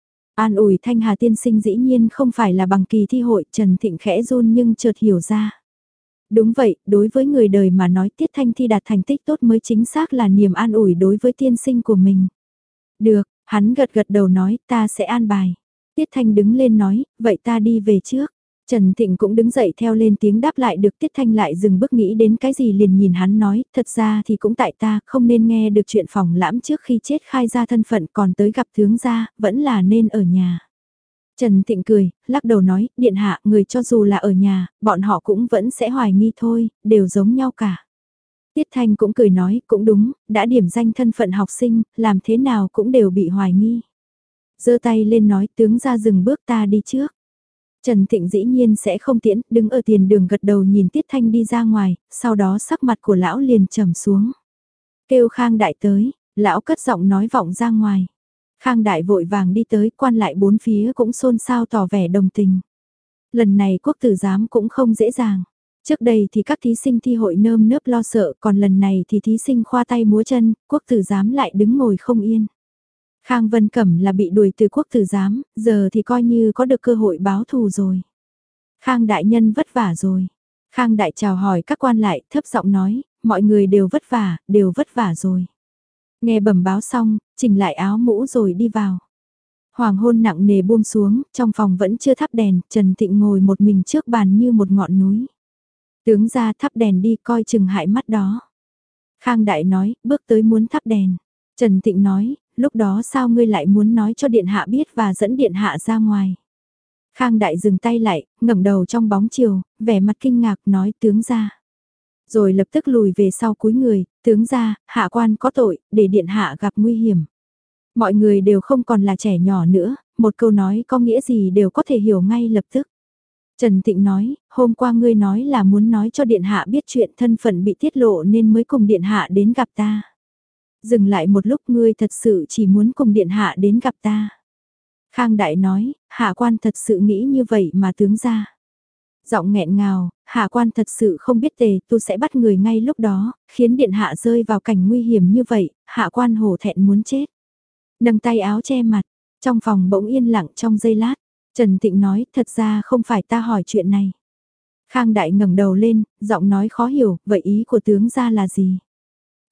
An ủi Thanh Hà tiên sinh dĩ nhiên không phải là bằng kỳ thi hội, Trần Thịnh khẽ run nhưng chợt hiểu ra. Đúng vậy, đối với người đời mà nói Tiết Thanh thi đạt thành tích tốt mới chính xác là niềm an ủi đối với tiên sinh của mình. Được, hắn gật gật đầu nói, ta sẽ an bài. Tiết Thanh đứng lên nói, vậy ta đi về trước. Trần Thịnh cũng đứng dậy theo lên tiếng đáp lại được Tiết Thanh lại dừng bước nghĩ đến cái gì liền nhìn hắn nói, thật ra thì cũng tại ta không nên nghe được chuyện phòng lãm trước khi chết khai ra thân phận còn tới gặp tướng gia, vẫn là nên ở nhà. Trần Thịnh cười, lắc đầu nói, điện hạ người cho dù là ở nhà, bọn họ cũng vẫn sẽ hoài nghi thôi, đều giống nhau cả. Tiết Thanh cũng cười nói, cũng đúng, đã điểm danh thân phận học sinh, làm thế nào cũng đều bị hoài nghi. Giơ tay lên nói tướng gia dừng bước ta đi trước. Trần Thịnh dĩ nhiên sẽ không tiễn, đứng ở tiền đường gật đầu nhìn Tiết Thanh đi ra ngoài, sau đó sắc mặt của lão liền trầm xuống. Kêu Khang Đại tới, lão cất giọng nói vọng ra ngoài. Khang Đại vội vàng đi tới, quan lại bốn phía cũng xôn xao tỏ vẻ đồng tình. Lần này quốc tử giám cũng không dễ dàng. Trước đây thì các thí sinh thi hội nơm nớp lo sợ, còn lần này thì thí sinh khoa tay múa chân, quốc tử giám lại đứng ngồi không yên. Khang Vân Cẩm là bị đuổi từ quốc tử giám, giờ thì coi như có được cơ hội báo thù rồi. Khang đại nhân vất vả rồi. Khang đại chào hỏi các quan lại, thấp giọng nói, mọi người đều vất vả, đều vất vả rồi. Nghe bẩm báo xong, chỉnh lại áo mũ rồi đi vào. Hoàng hôn nặng nề buông xuống, trong phòng vẫn chưa thắp đèn, Trần Thịnh ngồi một mình trước bàn như một ngọn núi. Tướng ra thắp đèn đi coi chừng hại mắt đó. Khang đại nói, bước tới muốn thắp đèn. Trần Thịnh nói, lúc đó sao ngươi lại muốn nói cho điện hạ biết và dẫn điện hạ ra ngoài. Khang đại dừng tay lại, ngẩng đầu trong bóng chiều, vẻ mặt kinh ngạc nói tướng ra. Rồi lập tức lùi về sau cúi người, tướng ra, hạ quan có tội, để điện hạ gặp nguy hiểm. Mọi người đều không còn là trẻ nhỏ nữa, một câu nói có nghĩa gì đều có thể hiểu ngay lập tức. Trần Thịnh nói, hôm qua ngươi nói là muốn nói cho điện hạ biết chuyện thân phận bị tiết lộ nên mới cùng điện hạ đến gặp ta. Dừng lại một lúc ngươi thật sự chỉ muốn cùng điện hạ đến gặp ta. Khang Đại nói, hạ quan thật sự nghĩ như vậy mà tướng ra. Giọng nghẹn ngào, hạ quan thật sự không biết tề tu sẽ bắt người ngay lúc đó, khiến điện hạ rơi vào cảnh nguy hiểm như vậy, hạ quan hổ thẹn muốn chết. Nâng tay áo che mặt, trong phòng bỗng yên lặng trong giây lát, Trần Thịnh nói thật ra không phải ta hỏi chuyện này. Khang Đại ngẩng đầu lên, giọng nói khó hiểu, vậy ý của tướng ra là gì?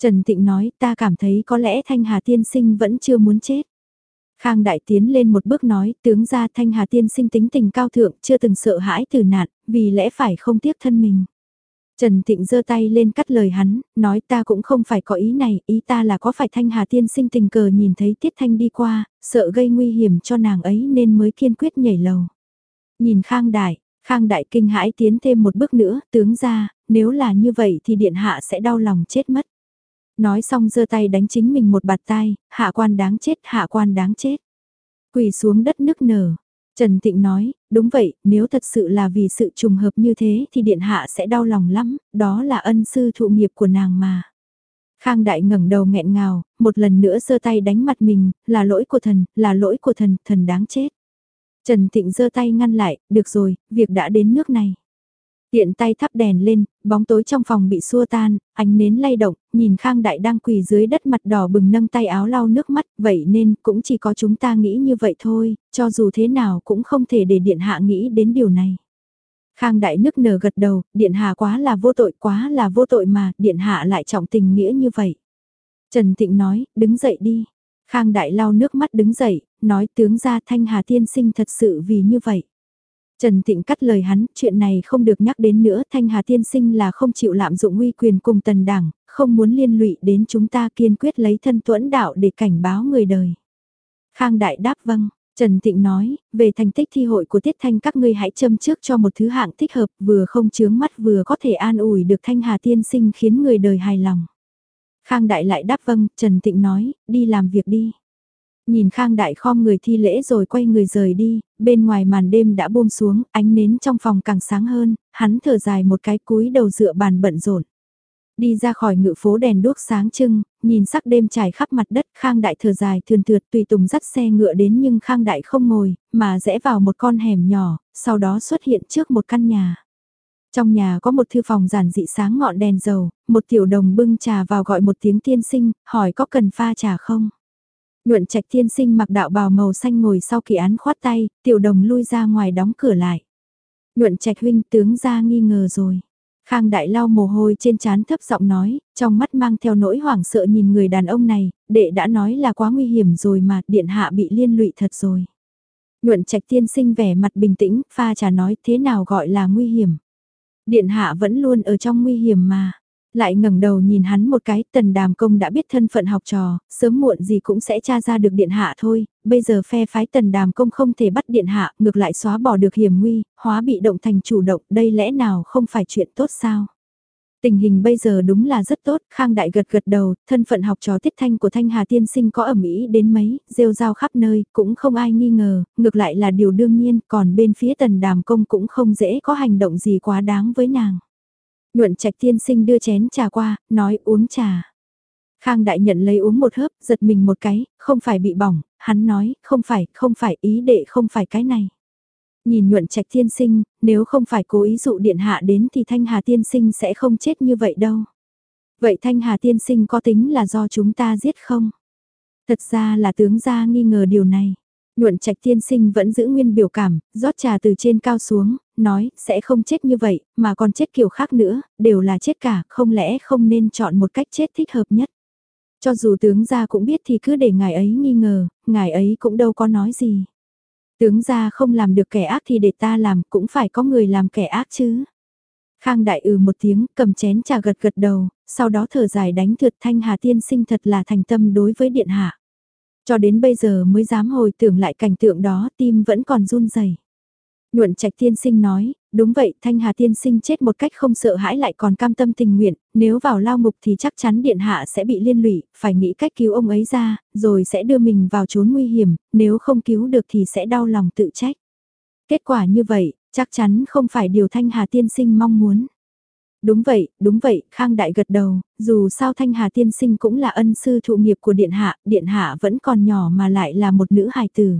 Trần Tịnh nói, ta cảm thấy có lẽ Thanh Hà tiên sinh vẫn chưa muốn chết. Khang Đại tiến lên một bước nói, tướng gia Thanh Hà tiên sinh tính tình cao thượng, chưa từng sợ hãi tử nạn, vì lẽ phải không tiếc thân mình. Trần Tịnh giơ tay lên cắt lời hắn, nói ta cũng không phải có ý này, ý ta là có phải Thanh Hà tiên sinh tình cờ nhìn thấy Tiết Thanh đi qua, sợ gây nguy hiểm cho nàng ấy nên mới kiên quyết nhảy lầu. Nhìn Khang Đại, Khang Đại kinh hãi tiến thêm một bước nữa, tướng gia, nếu là như vậy thì điện hạ sẽ đau lòng chết mất. Nói xong giơ tay đánh chính mình một bạt tai, hạ quan đáng chết, hạ quan đáng chết. Quỳ xuống đất nức nở. Trần Tịnh nói, đúng vậy, nếu thật sự là vì sự trùng hợp như thế thì điện hạ sẽ đau lòng lắm, đó là ân sư thụ nghiệp của nàng mà. Khang Đại ngẩng đầu nghẹn ngào, một lần nữa giơ tay đánh mặt mình, là lỗi của thần, là lỗi của thần, thần đáng chết. Trần Tịnh giơ tay ngăn lại, được rồi, việc đã đến nước này. Tiện tay thắp đèn lên, bóng tối trong phòng bị xua tan, ánh nến lay động, nhìn Khang Đại đang quỳ dưới đất mặt đỏ bừng nâng tay áo lau nước mắt, vậy nên cũng chỉ có chúng ta nghĩ như vậy thôi, cho dù thế nào cũng không thể để Điện Hạ nghĩ đến điều này. Khang Đại nức nở gật đầu, Điện Hạ quá là vô tội, quá là vô tội mà, Điện Hạ lại trọng tình nghĩa như vậy. Trần Tịnh nói, đứng dậy đi. Khang Đại lau nước mắt đứng dậy, nói tướng gia Thanh Hà tiên sinh thật sự vì như vậy. Trần Tịnh cắt lời hắn, chuyện này không được nhắc đến nữa, Thanh Hà tiên sinh là không chịu lạm dụng uy quyền cùng tần đảng, không muốn liên lụy đến chúng ta, kiên quyết lấy thân tuẫn đạo để cảnh báo người đời. Khang Đại đáp vâng, Trần Tịnh nói, về thành tích thi hội của Tiết Thanh các ngươi hãy châm trước cho một thứ hạng thích hợp, vừa không chướng mắt vừa có thể an ủi được Thanh Hà tiên sinh khiến người đời hài lòng. Khang Đại lại đáp vâng, Trần Tịnh nói, đi làm việc đi. Nhìn Khang Đại khom người thi lễ rồi quay người rời đi, bên ngoài màn đêm đã buông xuống, ánh nến trong phòng càng sáng hơn, hắn thở dài một cái cúi đầu dựa bàn bận rộn. Đi ra khỏi ngự phố đèn đuốc sáng trưng, nhìn sắc đêm trải khắp mặt đất, Khang Đại thở dài thườn thượt tùy tùng dắt xe ngựa đến nhưng Khang Đại không ngồi, mà rẽ vào một con hẻm nhỏ, sau đó xuất hiện trước một căn nhà. Trong nhà có một thư phòng giản dị sáng ngọn đèn dầu, một tiểu đồng bưng trà vào gọi một tiếng tiên sinh, hỏi có cần pha trà không? Nhuận Trạch tiên sinh mặc đạo bào màu xanh ngồi sau kỳ án khoát tay, tiểu đồng lui ra ngoài đóng cửa lại. Nhuận Trạch huynh tướng ra nghi ngờ rồi. Khang Đại lau mồ hôi trên trán thấp giọng nói, trong mắt mang theo nỗi hoảng sợ nhìn người đàn ông này, đệ đã nói là quá nguy hiểm rồi mà, điện hạ bị liên lụy thật rồi. Nhuận Trạch tiên sinh vẻ mặt bình tĩnh, pha trà nói thế nào gọi là nguy hiểm. Điện hạ vẫn luôn ở trong nguy hiểm mà. Lại ngẩng đầu nhìn hắn một cái, Tần Đàm Công đã biết thân phận học trò, sớm muộn gì cũng sẽ tra ra được điện hạ thôi, bây giờ phe phái Tần Đàm Công không thể bắt điện hạ, ngược lại xóa bỏ được hiểm nguy, hóa bị động thành chủ động, đây lẽ nào không phải chuyện tốt sao? Tình hình bây giờ đúng là rất tốt, Khang Đại gật gật đầu, thân phận học trò Tiết Thanh của Thanh Hà tiên sinh có ẩm ý đến mấy, rêu rao khắp nơi, cũng không ai nghi ngờ, ngược lại là điều đương nhiên, còn bên phía Tần Đàm Công cũng không dễ có hành động gì quá đáng với nàng. Nhuận Trạch tiên sinh đưa chén trà qua, nói uống trà. Khang Đại nhận lấy uống một hớp, giật mình một cái, không phải bị bỏng, hắn nói, không phải, không phải, ý đệ không phải cái này. Nhìn Nhuận Trạch tiên sinh, nếu không phải cố ý dụ điện hạ đến thì Thanh Hà tiên sinh sẽ không chết như vậy đâu. Vậy Thanh Hà tiên sinh có tính là do chúng ta giết không? Thật ra là tướng gia nghi ngờ điều này. Nhuận Trạch tiên sinh vẫn giữ nguyên biểu cảm, rót trà từ trên cao xuống, nói, sẽ không chết như vậy, mà còn chết kiểu khác nữa, đều là chết cả, không lẽ không nên chọn một cách chết thích hợp nhất. Cho dù tướng gia cũng biết thì cứ để ngài ấy nghi ngờ, ngài ấy cũng đâu có nói gì. Tướng gia không làm được kẻ ác thì để ta làm, cũng phải có người làm kẻ ác chứ. Khang Đại ừ một tiếng, cầm chén trà gật gật đầu, sau đó thở dài đánh thượt Thanh Hà tiên sinh thật là thành tâm đối với điện hạ. Cho đến bây giờ mới dám hồi tưởng lại cảnh tượng đó, tim vẫn còn run rẩy. Nhuận Trạch tiên sinh nói, đúng vậy, Thanh Hà tiên sinh chết một cách không sợ hãi lại còn cam tâm tình nguyện, nếu vào lao ngục thì chắc chắn điện hạ sẽ bị liên lụy, phải nghĩ cách cứu ông ấy ra, rồi sẽ đưa mình vào chốn nguy hiểm, nếu không cứu được thì sẽ đau lòng tự trách. Kết quả như vậy, chắc chắn không phải điều Thanh Hà tiên sinh mong muốn. Đúng vậy, đúng vậy, Khang Đại gật đầu, dù sao Thanh Hà tiên sinh cũng là ân sư thụ nghiệp của điện hạ, điện hạ vẫn còn nhỏ mà lại là một nữ hài tử.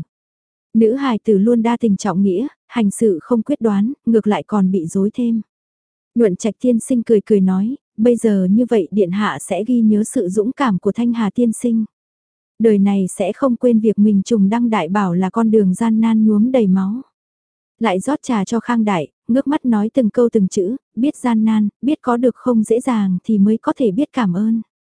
Nữ hài tử luôn đa tình trọng nghĩa, hành sự không quyết đoán, ngược lại còn bị dối thêm. Nhuận Trạch tiên sinh cười cười nói, bây giờ như vậy điện hạ sẽ ghi nhớ sự dũng cảm của Thanh Hà tiên sinh. Đời này sẽ không quên việc mình trùng đăng đại bảo là con đường gian nan nhuốm đầy máu. Lại rót trà cho Khang Đại, ngước mắt nói từng câu từng chữ, biết gian nan, biết có được không dễ dàng thì mới có thể biết cảm ơn.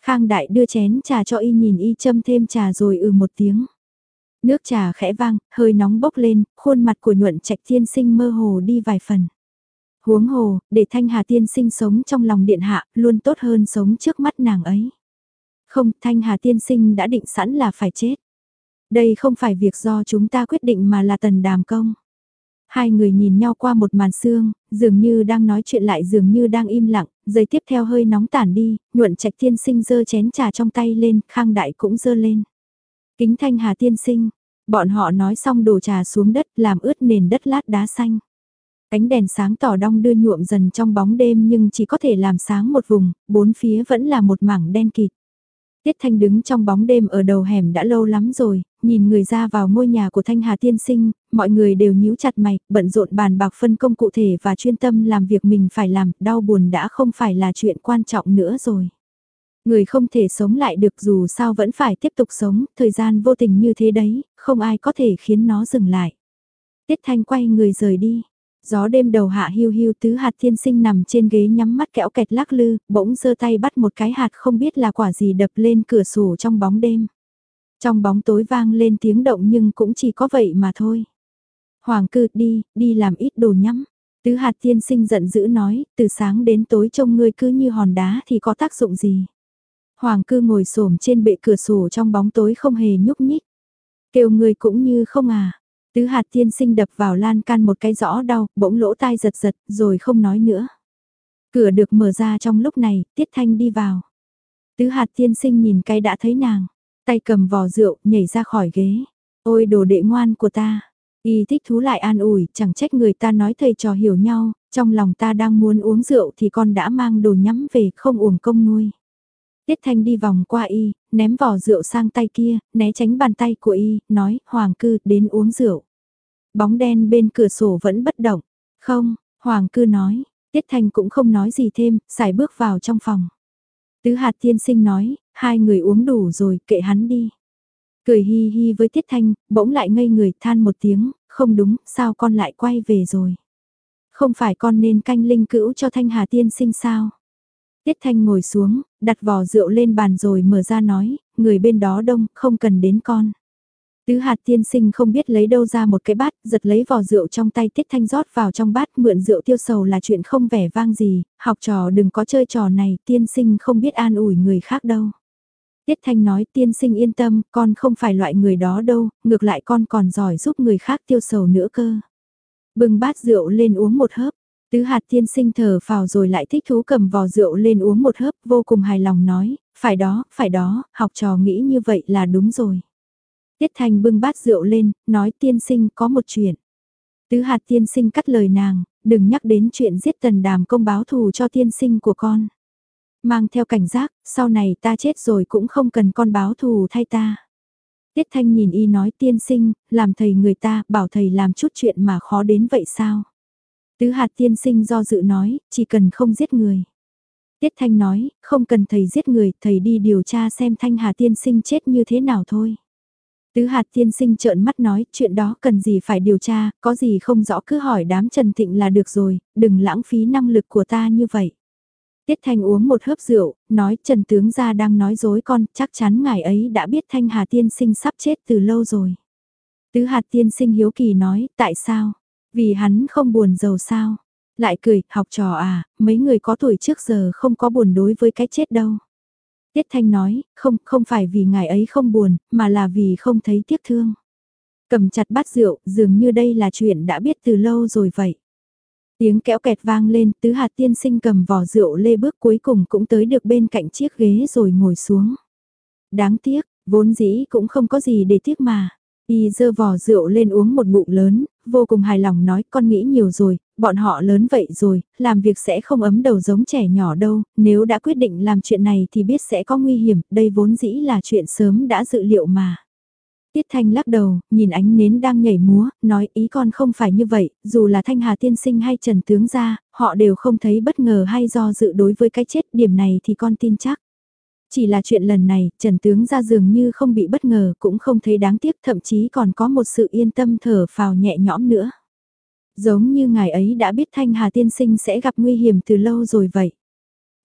Khang Đại đưa chén trà cho y nhìn y châm thêm trà rồi ừ một tiếng. Nước trà khẽ vang, hơi nóng bốc lên, khuôn mặt của Nhuận Trạch tiên sinh mơ hồ đi vài phần. Huống hồ, để Thanh Hà tiên sinh sống trong lòng điện hạ, luôn tốt hơn sống trước mắt nàng ấy. Không, Thanh Hà tiên sinh đã định sẵn là phải chết. Đây không phải việc do chúng ta quyết định mà là Tần Đàm Công. Hai người nhìn nhau qua một màn sương, dường như đang nói chuyện lại dường như đang im lặng, giây tiếp theo hơi nóng tản đi, Nhuận Trạch tiên sinh giơ chén trà trong tay lên, Khang Đại cũng giơ lên. Kính Thanh Hà tiên sinh, bọn họ nói xong đổ trà xuống đất làm ướt nền đất lát đá xanh. Ánh đèn sáng tỏ đong đưa nhuộm dần trong bóng đêm nhưng chỉ có thể làm sáng một vùng, bốn phía vẫn là một mảng đen kịt. Tiết Thanh đứng trong bóng đêm ở đầu hẻm đã lâu lắm rồi, nhìn người ra vào ngôi nhà của Thanh Hà tiên sinh, mọi người đều nhíu chặt mày, bận rộn bàn bạc phân công cụ thể và chuyên tâm làm việc mình phải làm, đau buồn đã không phải là chuyện quan trọng nữa rồi. Người không thể sống lại được dù sao vẫn phải tiếp tục sống, thời gian vô tình như thế đấy, không ai có thể khiến nó dừng lại. Tiết Thanh quay người rời đi. Gió đêm đầu hạ hiu hiu tứ hạt tiên sinh nằm trên ghế nhắm mắt kẽo kẹt lắc lư, bỗng giơ tay bắt một cái hạt không biết là quả gì đập lên cửa sổ trong bóng đêm. Trong bóng tối vang lên tiếng động nhưng cũng chỉ có vậy mà thôi. Hoàng cư đi, đi làm ít đồ nhắm. Tứ hạt tiên sinh giận dữ nói, từ sáng đến tối trông ngươi cứ như hòn đá thì có tác dụng gì. Hoàng cư ngồi xổm trên bệ cửa sổ trong bóng tối không hề nhúc nhích. Kêu ngươi cũng như không à. Tứ hạt tiên sinh đập vào lan can một cái rõ đau, bỗng lỗ tai giật giật, rồi không nói nữa. Cửa được mở ra trong lúc này, Tiết Thanh đi vào. Tứ hạt tiên sinh nhìn cái đã thấy nàng, tay cầm vò rượu, nhảy ra khỏi ghế. Ôi đồ đệ ngoan của ta. Y thích thú lại an ủi, chẳng trách người ta nói thầy trò hiểu nhau, trong lòng ta đang muốn uống rượu thì con đã mang đồ nhắm về không uổng công nuôi. Tiết Thanh đi vòng qua y, ném vò rượu sang tay kia, né tránh bàn tay của y, nói, Hoàng cư, đến uống rượu. Bóng đen bên cửa sổ vẫn bất động. Không, Hoàng cư nói, Tiết Thanh cũng không nói gì thêm, xài bước vào trong phòng. Tứ hạt tiên sinh nói, hai người uống đủ rồi, kệ hắn đi. Cười hi hi với Tiết Thanh, bỗng lại ngây người than một tiếng, không đúng, sao con lại quay về rồi. Không phải con nên canh linh cữu cho Thanh Hà tiên sinh sao? Tiết Thanh ngồi xuống, đặt vò rượu lên bàn rồi mở ra nói, người bên đó đông, không cần đến con. Tứ hạt tiên sinh không biết lấy đâu ra một cái bát, giật lấy vò rượu trong tay Tiết Thanh rót vào trong bát, mượn rượu tiêu sầu là chuyện không vẻ vang gì, học trò đừng có chơi trò này, tiên sinh không biết an ủi người khác đâu. Tiết Thanh nói, tiên sinh yên tâm, con không phải loại người đó đâu, ngược lại con còn giỏi giúp người khác tiêu sầu nữa cơ. Bưng bát rượu lên uống một hớp. Tứ hạt tiên sinh thở phào rồi lại thích thú cầm vò rượu lên uống một hớp, vô cùng hài lòng nói, phải đó, phải đó, học trò nghĩ như vậy là đúng rồi. Tiết Thanh bưng bát rượu lên, nói tiên sinh có một chuyện. Tứ hạt tiên sinh cắt lời nàng, đừng nhắc đến chuyện giết Tần Đàm Công báo thù cho tiên sinh của con. Mang theo cảnh giác, sau này ta chết rồi cũng không cần con báo thù thay ta. Tiết Thanh nhìn y nói tiên sinh, làm thầy người ta, bảo thầy làm chút chuyện mà khó đến vậy sao? Tứ hạt tiên sinh do dự nói, chỉ cần không giết người. Tiết Thanh nói, không cần thầy giết người, thầy đi điều tra xem Thanh Hà tiên sinh chết như thế nào thôi. Tứ hạt tiên sinh trợn mắt nói, chuyện đó cần gì phải điều tra, có gì không rõ cứ hỏi đám Trần Thịnh là được rồi, đừng lãng phí năng lực của ta như vậy. Tiết Thanh uống một hớp rượu, nói Trần tướng gia đang nói dối con, chắc chắn ngài ấy đã biết Thanh Hà tiên sinh sắp chết từ lâu rồi. Tứ hạt tiên sinh hiếu kỳ nói, tại sao? Vì hắn không buồn giàu sao? Lại cười, học trò à, mấy người có tuổi trước giờ không có buồn đối với cái chết đâu. Tiết Thanh nói, không, không phải vì ngài ấy không buồn, mà là vì không thấy tiếc thương. Cầm chặt bát rượu, dường như đây là chuyện đã biết từ lâu rồi vậy. Tiếng kéo kẹt vang lên, tứ hạt tiên sinh cầm vò rượu lê bước cuối cùng cũng tới được bên cạnh chiếc ghế rồi ngồi xuống. Đáng tiếc, vốn dĩ cũng không có gì để tiếc mà. Y giơ vò rượu lên uống một bụng lớn, vô cùng hài lòng nói con nghĩ nhiều rồi, bọn họ lớn vậy rồi, làm việc sẽ không ấm đầu giống trẻ nhỏ đâu, nếu đã quyết định làm chuyện này thì biết sẽ có nguy hiểm, đây vốn dĩ là chuyện sớm đã dự liệu mà. Tiết Thanh lắc đầu, nhìn ánh nến đang nhảy múa, nói ý con không phải như vậy, dù là Thanh Hà tiên sinh hay Trần tướng gia, họ đều không thấy bất ngờ hay do dự đối với cái chết, điểm này thì con tin chắc. Chỉ là chuyện lần này, Trần tướng gia dường như không bị bất ngờ, cũng không thấy đáng tiếc, thậm chí còn có một sự yên tâm thở phào nhẹ nhõm nữa. Giống như ngài ấy đã biết Thanh Hà tiên sinh sẽ gặp nguy hiểm từ lâu rồi vậy.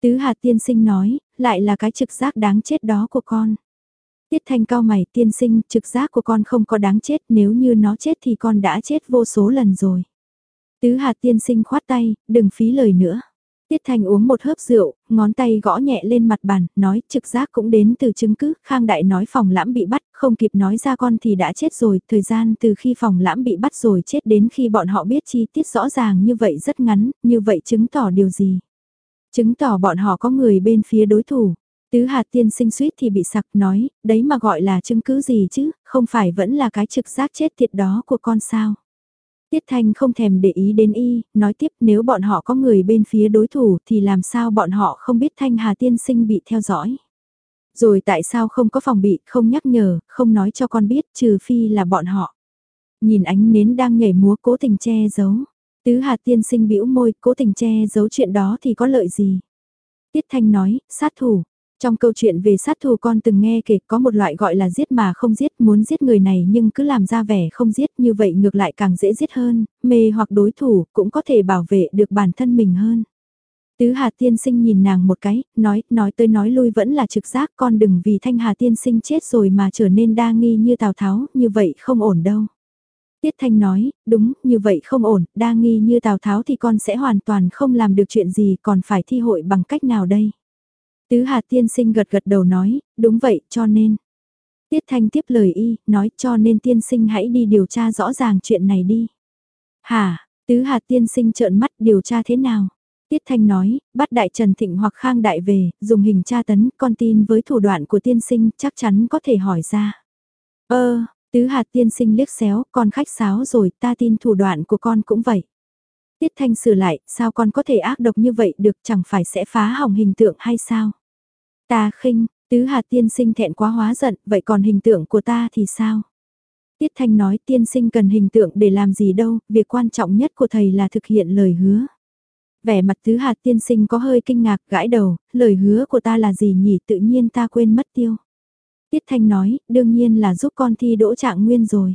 Tứ hạt tiên sinh nói, lại là cái trực giác đáng chết đó của con. Tiết Thanh cao mày, tiên sinh, trực giác của con không có đáng chết, nếu như nó chết thì con đã chết vô số lần rồi. Tứ hạt tiên sinh khoát tay, đừng phí lời nữa. Tiết Thanh uống một hớp rượu, ngón tay gõ nhẹ lên mặt bàn, nói trực giác cũng đến từ chứng cứ. Khang Đại nói phòng lãm bị bắt, không kịp nói ra con thì đã chết rồi. Thời gian từ khi phòng lãm bị bắt rồi chết đến khi bọn họ biết chi tiết rõ ràng như vậy rất ngắn, như vậy chứng tỏ điều gì? Chứng tỏ bọn họ có người bên phía đối thủ. Tứ hạt tiên sinh suýt thì bị sặc nói, đấy mà gọi là chứng cứ gì chứ, không phải vẫn là cái trực giác chết tiệt đó của con sao? Tiết Thanh không thèm để ý đến y, nói tiếp nếu bọn họ có người bên phía đối thủ thì làm sao bọn họ không biết Thanh Hà tiên sinh bị theo dõi. Rồi tại sao không có phòng bị, không nhắc nhở, không nói cho con biết trừ phi là bọn họ. Nhìn ánh nến đang nhảy múa cố tình che giấu. Tứ hạt tiên sinh bĩu môi, cố tình che giấu chuyện đó thì có lợi gì. Tiết Thanh nói, sát thủ. Trong câu chuyện về sát thủ con từng nghe kể có một loại gọi là giết mà không giết, muốn giết người này nhưng cứ làm ra vẻ không giết, như vậy ngược lại càng dễ giết hơn, mê hoặc đối thủ cũng có thể bảo vệ được bản thân mình hơn. Tứ Hà tiên sinh nhìn nàng một cái, nói, nói tới nói lui vẫn là trực giác, con đừng vì Thanh Hà tiên sinh chết rồi mà trở nên đa nghi như Tào Tháo, như vậy không ổn đâu. Tiết Thanh nói, đúng, như vậy không ổn, đa nghi như Tào Tháo thì con sẽ hoàn toàn không làm được chuyện gì, còn phải thi hội bằng cách nào đây? Tứ hạt tiên sinh gật gật đầu nói, đúng vậy, cho nên. Tiết Thanh tiếp lời y, nói cho nên tiên sinh hãy đi điều tra rõ ràng chuyện này đi. Hả, tứ hạt tiên sinh trợn mắt điều tra thế nào? Tiết Thanh nói, bắt đại Trần Thịnh hoặc Khang Đại về, dùng hình tra tấn, con tin với thủ đoạn của tiên sinh chắc chắn có thể hỏi ra. Ơ, tứ hạt tiên sinh liếc xéo, con khách sáo rồi, ta tin thủ đoạn của con cũng vậy. Tiết Thanh sửa lại, sao con có thể ác độc như vậy được, chẳng phải sẽ phá hỏng hình tượng hay sao? Ta khinh, tứ hạt tiên sinh thẹn quá hóa giận, vậy còn hình tượng của ta thì sao? Tiết Thanh nói tiên sinh cần hình tượng để làm gì đâu, việc quan trọng nhất của thầy là thực hiện lời hứa. Vẻ mặt tứ hạt tiên sinh có hơi kinh ngạc gãi đầu, lời hứa của ta là gì nhỉ, tự nhiên ta quên mất tiêu. Tiết Thanh nói, đương nhiên là giúp con thi đỗ trạng nguyên rồi.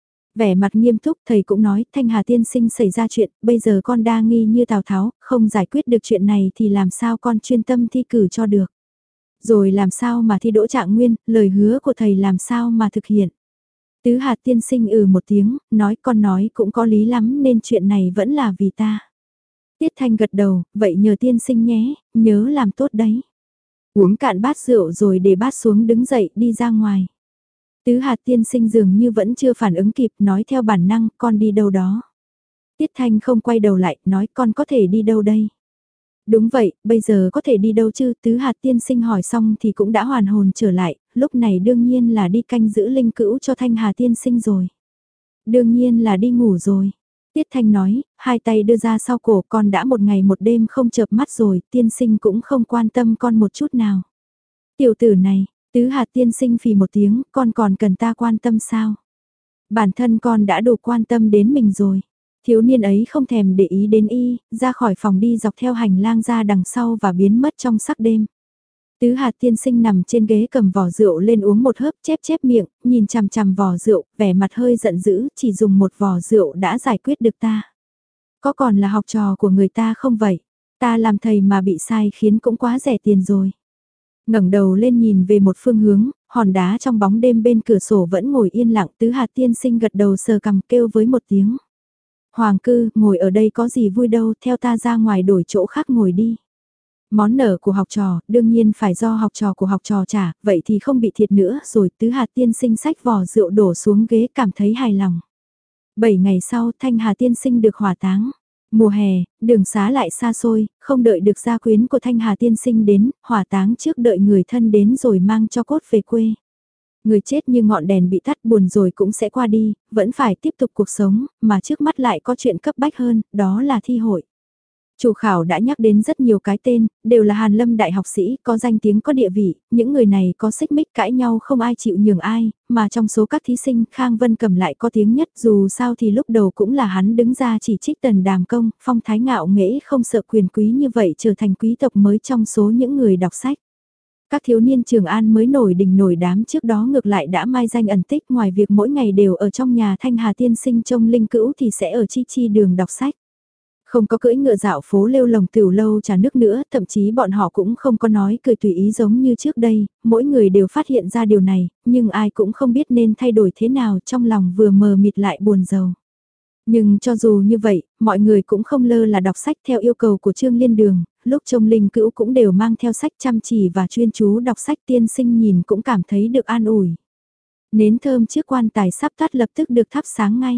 Vẻ mặt nghiêm túc thầy cũng nói, Thanh Hà tiên sinh xảy ra chuyện, bây giờ con đa nghi như Tào Tháo, không giải quyết được chuyện này thì làm sao con chuyên tâm thi cử cho được. Rồi làm sao mà thi đỗ trạng nguyên, lời hứa của thầy làm sao mà thực hiện. Tứ hạt tiên sinh ừ một tiếng, nói con nói cũng có lý lắm nên chuyện này vẫn là vì ta. Tiết Thanh gật đầu, vậy nhờ tiên sinh nhé, nhớ làm tốt đấy. Uống cạn bát rượu rồi để bát xuống đứng dậy đi ra ngoài. Tứ hạt tiên sinh dường như vẫn chưa phản ứng kịp, nói theo bản năng, con đi đâu đó. Tiết Thanh không quay đầu lại, nói con có thể đi đâu đây. Đúng vậy, bây giờ có thể đi đâu chứ, tứ hạt tiên sinh hỏi xong thì cũng đã hoàn hồn trở lại, lúc này đương nhiên là đi canh giữ linh cữu cho Thanh Hà tiên sinh rồi. Đương nhiên là đi ngủ rồi. Tiết Thanh nói, hai tay đưa ra sau cổ, con đã một ngày một đêm không chợp mắt rồi, tiên sinh cũng không quan tâm con một chút nào. Tiểu tử này, tứ hạt tiên sinh phì một tiếng, con còn cần ta quan tâm sao? Bản thân con đã đủ quan tâm đến mình rồi. Thiếu niên ấy không thèm để ý đến y, ra khỏi phòng đi dọc theo hành lang ra đằng sau và biến mất trong sắc đêm. Tứ hạt tiên sinh nằm trên ghế cầm vỏ rượu lên uống một hớp chép chép miệng, nhìn chằm chằm vỏ rượu, vẻ mặt hơi giận dữ, chỉ dùng một vỏ rượu đã giải quyết được ta. Có còn là học trò của người ta không vậy? Ta làm thầy mà bị sai khiến cũng quá rẻ tiền rồi. Ngẩng đầu lên nhìn về một phương hướng, hòn đá trong bóng đêm bên cửa sổ vẫn ngồi yên lặng, tứ hạt tiên sinh gật đầu sờ cằm kêu với một tiếng. Hoàng cư, ngồi ở đây có gì vui đâu, theo ta ra ngoài đổi chỗ khác ngồi đi. Món nợ của học trò, đương nhiên phải do học trò của học trò trả, vậy thì không bị thiệt nữa rồi, tứ hạt tiên sinh xách vò rượu đổ xuống ghế cảm thấy hài lòng. Bảy ngày sau, Thanh Hà tiên sinh được hỏa táng. Mùa hè, đường xá lại xa xôi, không đợi được gia quyến của Thanh Hà tiên sinh đến, hỏa táng trước đợi người thân đến rồi mang cho cốt về quê. Người chết như ngọn đèn bị tắt buồn rồi cũng sẽ qua đi, vẫn phải tiếp tục cuộc sống, mà trước mắt lại có chuyện cấp bách hơn, đó là thi hội. Chủ khảo đã nhắc đến rất nhiều cái tên, đều là Hàn Lâm đại học sĩ, có danh tiếng có địa vị, những người này có xích mích cãi nhau không ai chịu nhường ai, mà trong số các thí sinh Khang Vân Cầm lại có tiếng nhất, dù sao thì lúc đầu cũng là hắn đứng ra chỉ trích Tần Đàm Công, phong thái ngạo nghễ không sợ quyền quý như vậy trở thành quý tộc mới trong số những người đọc sách. Các thiếu niên Trường An mới nổi đỉnh nổi đám trước đó ngược lại đã mai danh ẩn tích, ngoài việc mỗi ngày đều ở trong nhà Thanh Hà tiên sinh trông linh cữu thì sẽ ở chi chi đường đọc sách. Không có cưỡi ngựa dạo phố lêu lồng tiểu lâu trà nước nữa, thậm chí bọn họ cũng không có nói cười tùy ý giống như trước đây, mỗi người đều phát hiện ra điều này, nhưng ai cũng không biết nên thay đổi thế nào, trong lòng vừa mờ mịt lại buồn rầu. Nhưng cho dù như vậy, mọi người cũng không lơ là đọc sách theo yêu cầu của Trương Liên Đường, lúc trông Linh Cữu cũng đều mang theo sách chăm chỉ và chuyên chú đọc sách, tiên sinh nhìn cũng cảm thấy được an ủi. Nến thơm chiếc quan tài sắp tắt lập tức được thắp sáng ngay.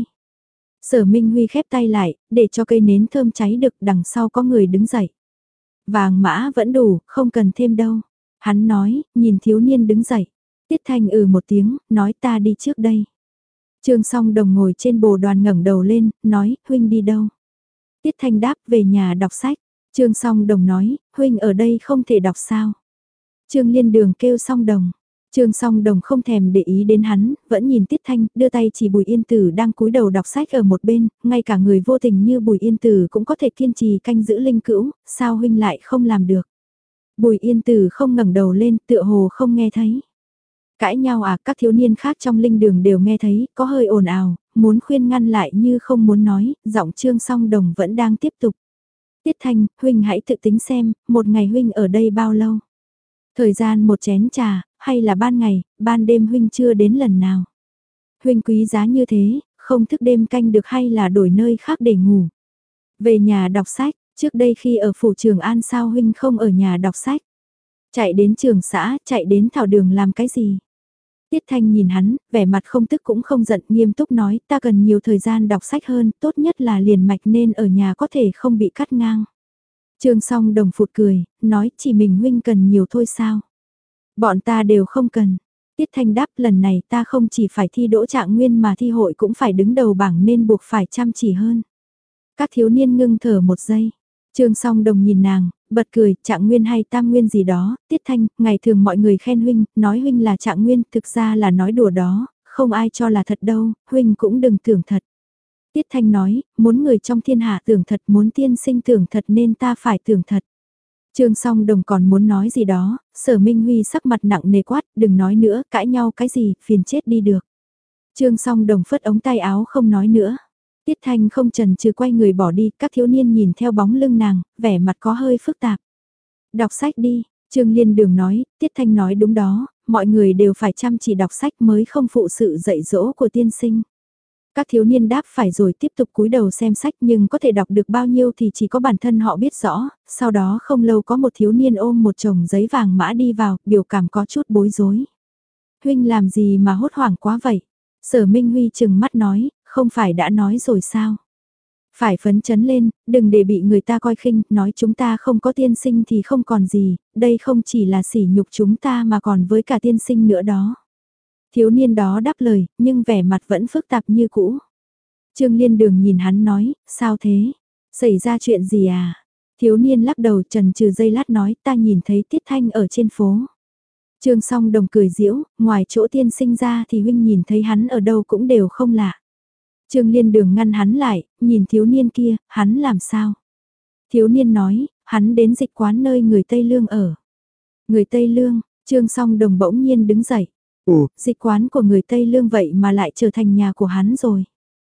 Sở Minh Huy khép tay lại, để cho cây nến thơm cháy được, đằng sau có người đứng dậy. Vàng mã vẫn đủ, không cần thêm đâu. Hắn nói, nhìn thiếu niên đứng dậy. Tiết Thanh ừ một tiếng, nói ta đi trước đây. Trương Song Đồng ngồi trên bồ đoàn ngẩng đầu lên, nói, huynh đi đâu? Tiết Thanh đáp, về nhà đọc sách. Trương Song Đồng nói, huynh ở đây không thể đọc sao? Trương Liên Đường kêu Song Đồng. Trương Song Đồng không thèm để ý đến hắn, vẫn nhìn Tiết Thanh, đưa tay chỉ Bùi Yên Tử đang cúi đầu đọc sách ở một bên, ngay cả người vô tình như Bùi Yên Tử cũng có thể kiên trì canh giữ Linh Cữu, sao huynh lại không làm được? Bùi Yên Tử không ngẩng đầu lên, tựa hồ không nghe thấy. Cãi nhau à, các thiếu niên khác trong linh đường đều nghe thấy, có hơi ồn ào, muốn khuyên ngăn lại như không muốn nói, giọng Trương Song Đồng vẫn đang tiếp tục. Tiết Thanh, huynh hãy tự tính xem, một ngày huynh ở đây bao lâu? Thời gian một chén trà, hay là ban ngày, ban đêm huynh chưa đến lần nào? Huynh quý giá như thế, không thức đêm canh được hay là đổi nơi khác để ngủ? Về nhà đọc sách, trước đây khi ở phủ Trường An sao huynh không ở nhà đọc sách? Chạy đến trường xã, chạy đến thảo đường làm cái gì? Tiết Thanh nhìn hắn, vẻ mặt không tức cũng không giận, nghiêm túc nói, ta cần nhiều thời gian đọc sách hơn, tốt nhất là liền mạch nên ở nhà có thể không bị cắt ngang. Trương Song Đồng phụt cười, nói chỉ mình huynh cần nhiều thôi sao? Bọn ta đều không cần. Tiết Thanh đáp, lần này ta không chỉ phải thi đỗ trạng nguyên mà thi hội cũng phải đứng đầu bảng nên buộc phải chăm chỉ hơn. Các thiếu niên ngưng thở một giây. Trương Song Đồng nhìn nàng, bật cười, trạng nguyên hay tam nguyên gì đó, Tiết Thanh, ngày thường mọi người khen huynh, nói huynh là trạng nguyên, thực ra là nói đùa đó, không ai cho là thật đâu, huynh cũng đừng tưởng thật. Tiết Thanh nói, muốn người trong thiên hạ tưởng thật, muốn tiên sinh tưởng thật nên ta phải tưởng thật. Trương Song Đồng còn muốn nói gì đó, Sở Minh Huy sắc mặt nặng nề quát, đừng nói nữa, cãi nhau cái gì, phiền chết đi được. Trương Song Đồng phất ống tay áo không nói nữa. Tiết Thanh không chần chừ quay người bỏ đi, các thiếu niên nhìn theo bóng lưng nàng, vẻ mặt có hơi phức tạp. Đọc sách đi, Trương Liên Đường nói, Tiết Thanh nói đúng đó, mọi người đều phải chăm chỉ đọc sách mới không phụ sự dạy dỗ của tiên sinh. Các thiếu niên đáp phải rồi tiếp tục cúi đầu xem sách nhưng có thể đọc được bao nhiêu thì chỉ có bản thân họ biết rõ, sau đó không lâu có một thiếu niên ôm một chồng giấy vàng mã đi vào, biểu cảm có chút bối rối. Huynh làm gì mà hốt hoảng quá vậy? Sở Minh Huy chừng mắt nói, không phải đã nói rồi sao? Phải phấn chấn lên, đừng để bị người ta coi khinh, nói chúng ta không có tiên sinh thì không còn gì, đây không chỉ là sỉ nhục chúng ta mà còn với cả tiên sinh nữa đó. Thiếu niên đó đáp lời, nhưng vẻ mặt vẫn phức tạp như cũ. Trương Liên Đường nhìn hắn nói, sao thế? Xảy ra chuyện gì à? Thiếu niên lắc đầu trần trừ giây lát nói, ta nhìn thấy Tiết Thanh ở trên phố. Trương Song Đồng cười giễu, ngoài chỗ tiên sinh ra thì huynh nhìn thấy hắn ở đâu cũng đều không lạ. Trương Liên Đường ngăn hắn lại, nhìn thiếu niên kia, hắn làm sao? Thiếu niên nói, hắn đến dịch quán nơi người Tây Lương ở. Người Tây Lương, Trương Song Đồng bỗng nhiên đứng dậy. Ủa, dịch quán của người Tây Lương vậy mà lại trở thành nhà của hắn rồi.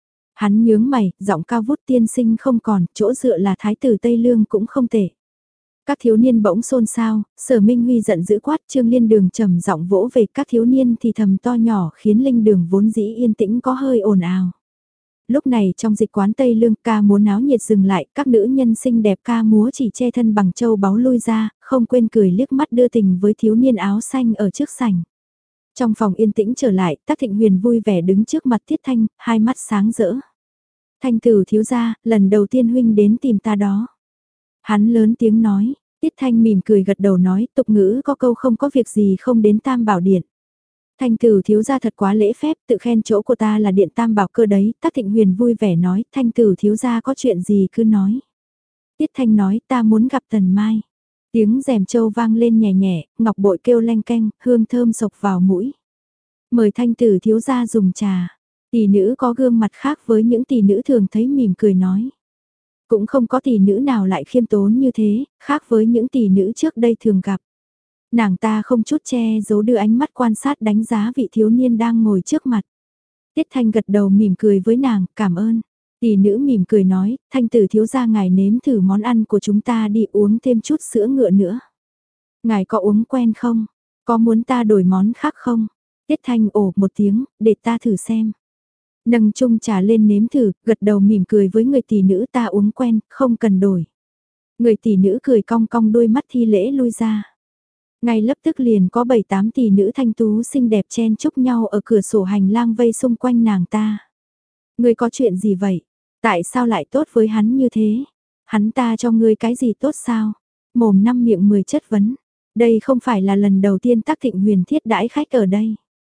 Hắn nhướng mày, giọng cao vút tiên sinh không còn, chỗ dựa là thái tử Tây Lương cũng không tệ. Các thiếu niên bỗng xôn xao, Sở Minh Huy giận dữ quát, Trương Liên Đường trầm giọng vỗ về các thiếu niên thì thầm to nhỏ khiến linh đường vốn dĩ yên tĩnh có hơi ồn ào. Lúc này trong dịch quán Tây Lương ca múa náo nhiệt dừng lại, các nữ nhân xinh đẹp ca múa chỉ che thân bằng châu báu lui ra, không quên cười liếc mắt đưa tình với thiếu niên áo xanh ở trước sảnh. Trong phòng yên tĩnh trở lại, Tắc Thịnh Huyền vui vẻ đứng trước mặt Tiết Thanh, hai mắt sáng rỡ. Thanh tử thiếu gia, lần đầu tiên huynh đến tìm ta đó. Hắn lớn tiếng nói, Tiết Thanh mỉm cười gật đầu nói, tục ngữ có câu không có việc gì không đến Tam Bảo Điện. Thanh tử thiếu gia thật quá lễ phép, tự khen chỗ của ta là điện Tam Bảo cơ đấy, Tắc Thịnh Huyền vui vẻ nói, Thanh tử thiếu gia có chuyện gì cứ nói. Tiết Thanh nói, ta muốn gặp Tần Mai. Tiếng rèm châu vang lên nhẹ nhẹ, ngọc bội kêu leng keng, hương thơm sộc vào mũi. Mời Thanh tử thiếu gia dùng trà. Tỷ nữ có gương mặt khác với những tỷ nữ thường thấy mỉm cười nói. Cũng không có tỷ nữ nào lại khiêm tốn như thế, khác với những tỷ nữ trước đây thường gặp. Nàng ta không chút che giấu đưa ánh mắt quan sát đánh giá vị thiếu niên đang ngồi trước mặt. Tiết Thanh gật đầu mỉm cười với nàng, cảm ơn. Tỷ nữ mỉm cười nói, Thanh tử thiếu gia ngài nếm thử món ăn của chúng ta đi, uống thêm chút sữa ngựa nữa. Ngài có uống quen không? Có muốn ta đổi món khác không? Tiết Thanh ồ một tiếng, để ta thử xem. Nâng chung trà lên nếm thử, gật đầu mỉm cười với người tỷ nữ, ta uống quen, không cần đổi. Người tỷ nữ cười cong cong đôi mắt thi lễ lui ra. Ngay lập tức liền có bảy tám tỷ nữ thanh tú xinh đẹp chen chúc nhau ở cửa sổ hành lang vây xung quanh nàng ta. Ngươi có chuyện gì vậy? Tại sao lại tốt với hắn như thế? Hắn ta cho ngươi cái gì tốt sao? Mồm năm miệng mười chất vấn. Đây không phải là lần đầu tiên Tắc Thịnh Huyền thiết đãi khách ở đây.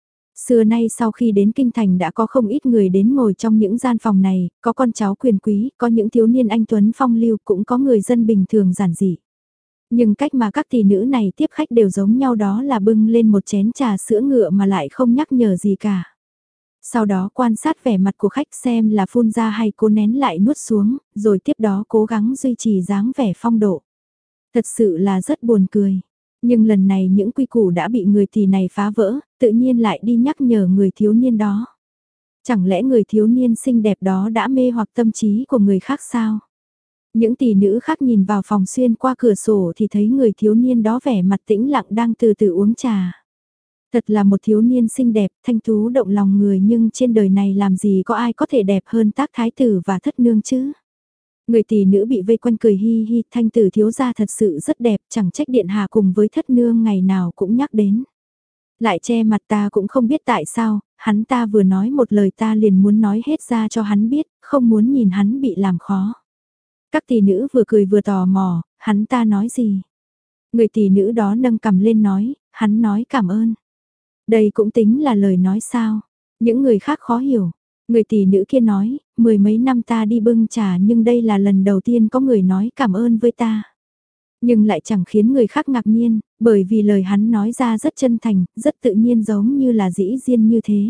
Xưa nay sau khi đến Kinh Thành đã có không ít người đến ngồi trong những gian phòng này, có con cháu quyền quý, có những thiếu niên anh tuấn phong lưu, cũng có người dân bình thường giản dị. Nhưng cách mà các tỷ nữ này tiếp khách đều giống nhau, đó là bưng lên một chén trà sữa ngựa mà lại không nhắc nhở gì cả. Sau đó quan sát vẻ mặt của khách xem là phun ra hay cố nén lại nuốt xuống, rồi tiếp đó cố gắng duy trì dáng vẻ phong độ. Thật sự là rất buồn cười. Nhưng lần này những quy củ đã bị người tỷ này phá vỡ, tự nhiên lại đi nhắc nhở người thiếu niên đó. Chẳng lẽ người thiếu niên xinh đẹp đó đã mê hoặc tâm trí của người khác sao? Những tỷ nữ khác nhìn vào phòng xuyên qua cửa sổ thì thấy người thiếu niên đó vẻ mặt tĩnh lặng đang từ từ uống trà. Thật là một thiếu niên xinh đẹp, thanh tú động lòng người, nhưng trên đời này làm gì có ai có thể đẹp hơn Tác thái tử và thất nương chứ? Người tỷ nữ bị vây quanh cười hi hi, Thanh tử thiếu gia thật sự rất đẹp, chẳng trách điện hạ cùng với thất nương ngày nào cũng nhắc đến. Lại che mặt, ta cũng không biết tại sao, hắn ta vừa nói một lời ta liền muốn nói hết ra cho hắn biết, không muốn nhìn hắn bị làm khó. Các tỷ nữ vừa cười vừa tò mò, hắn ta nói gì? Người tỷ nữ đó nâng cằm lên nói, hắn nói cảm ơn. Đây cũng tính là lời nói sao? Những người khác khó hiểu. Người tỷ nữ kia nói, mười mấy năm ta đi bưng trà nhưng đây là lần đầu tiên có người nói cảm ơn với ta. Nhưng lại chẳng khiến người khác ngạc nhiên, bởi vì lời hắn nói ra rất chân thành, rất tự nhiên, giống như là dĩ nhiên như thế.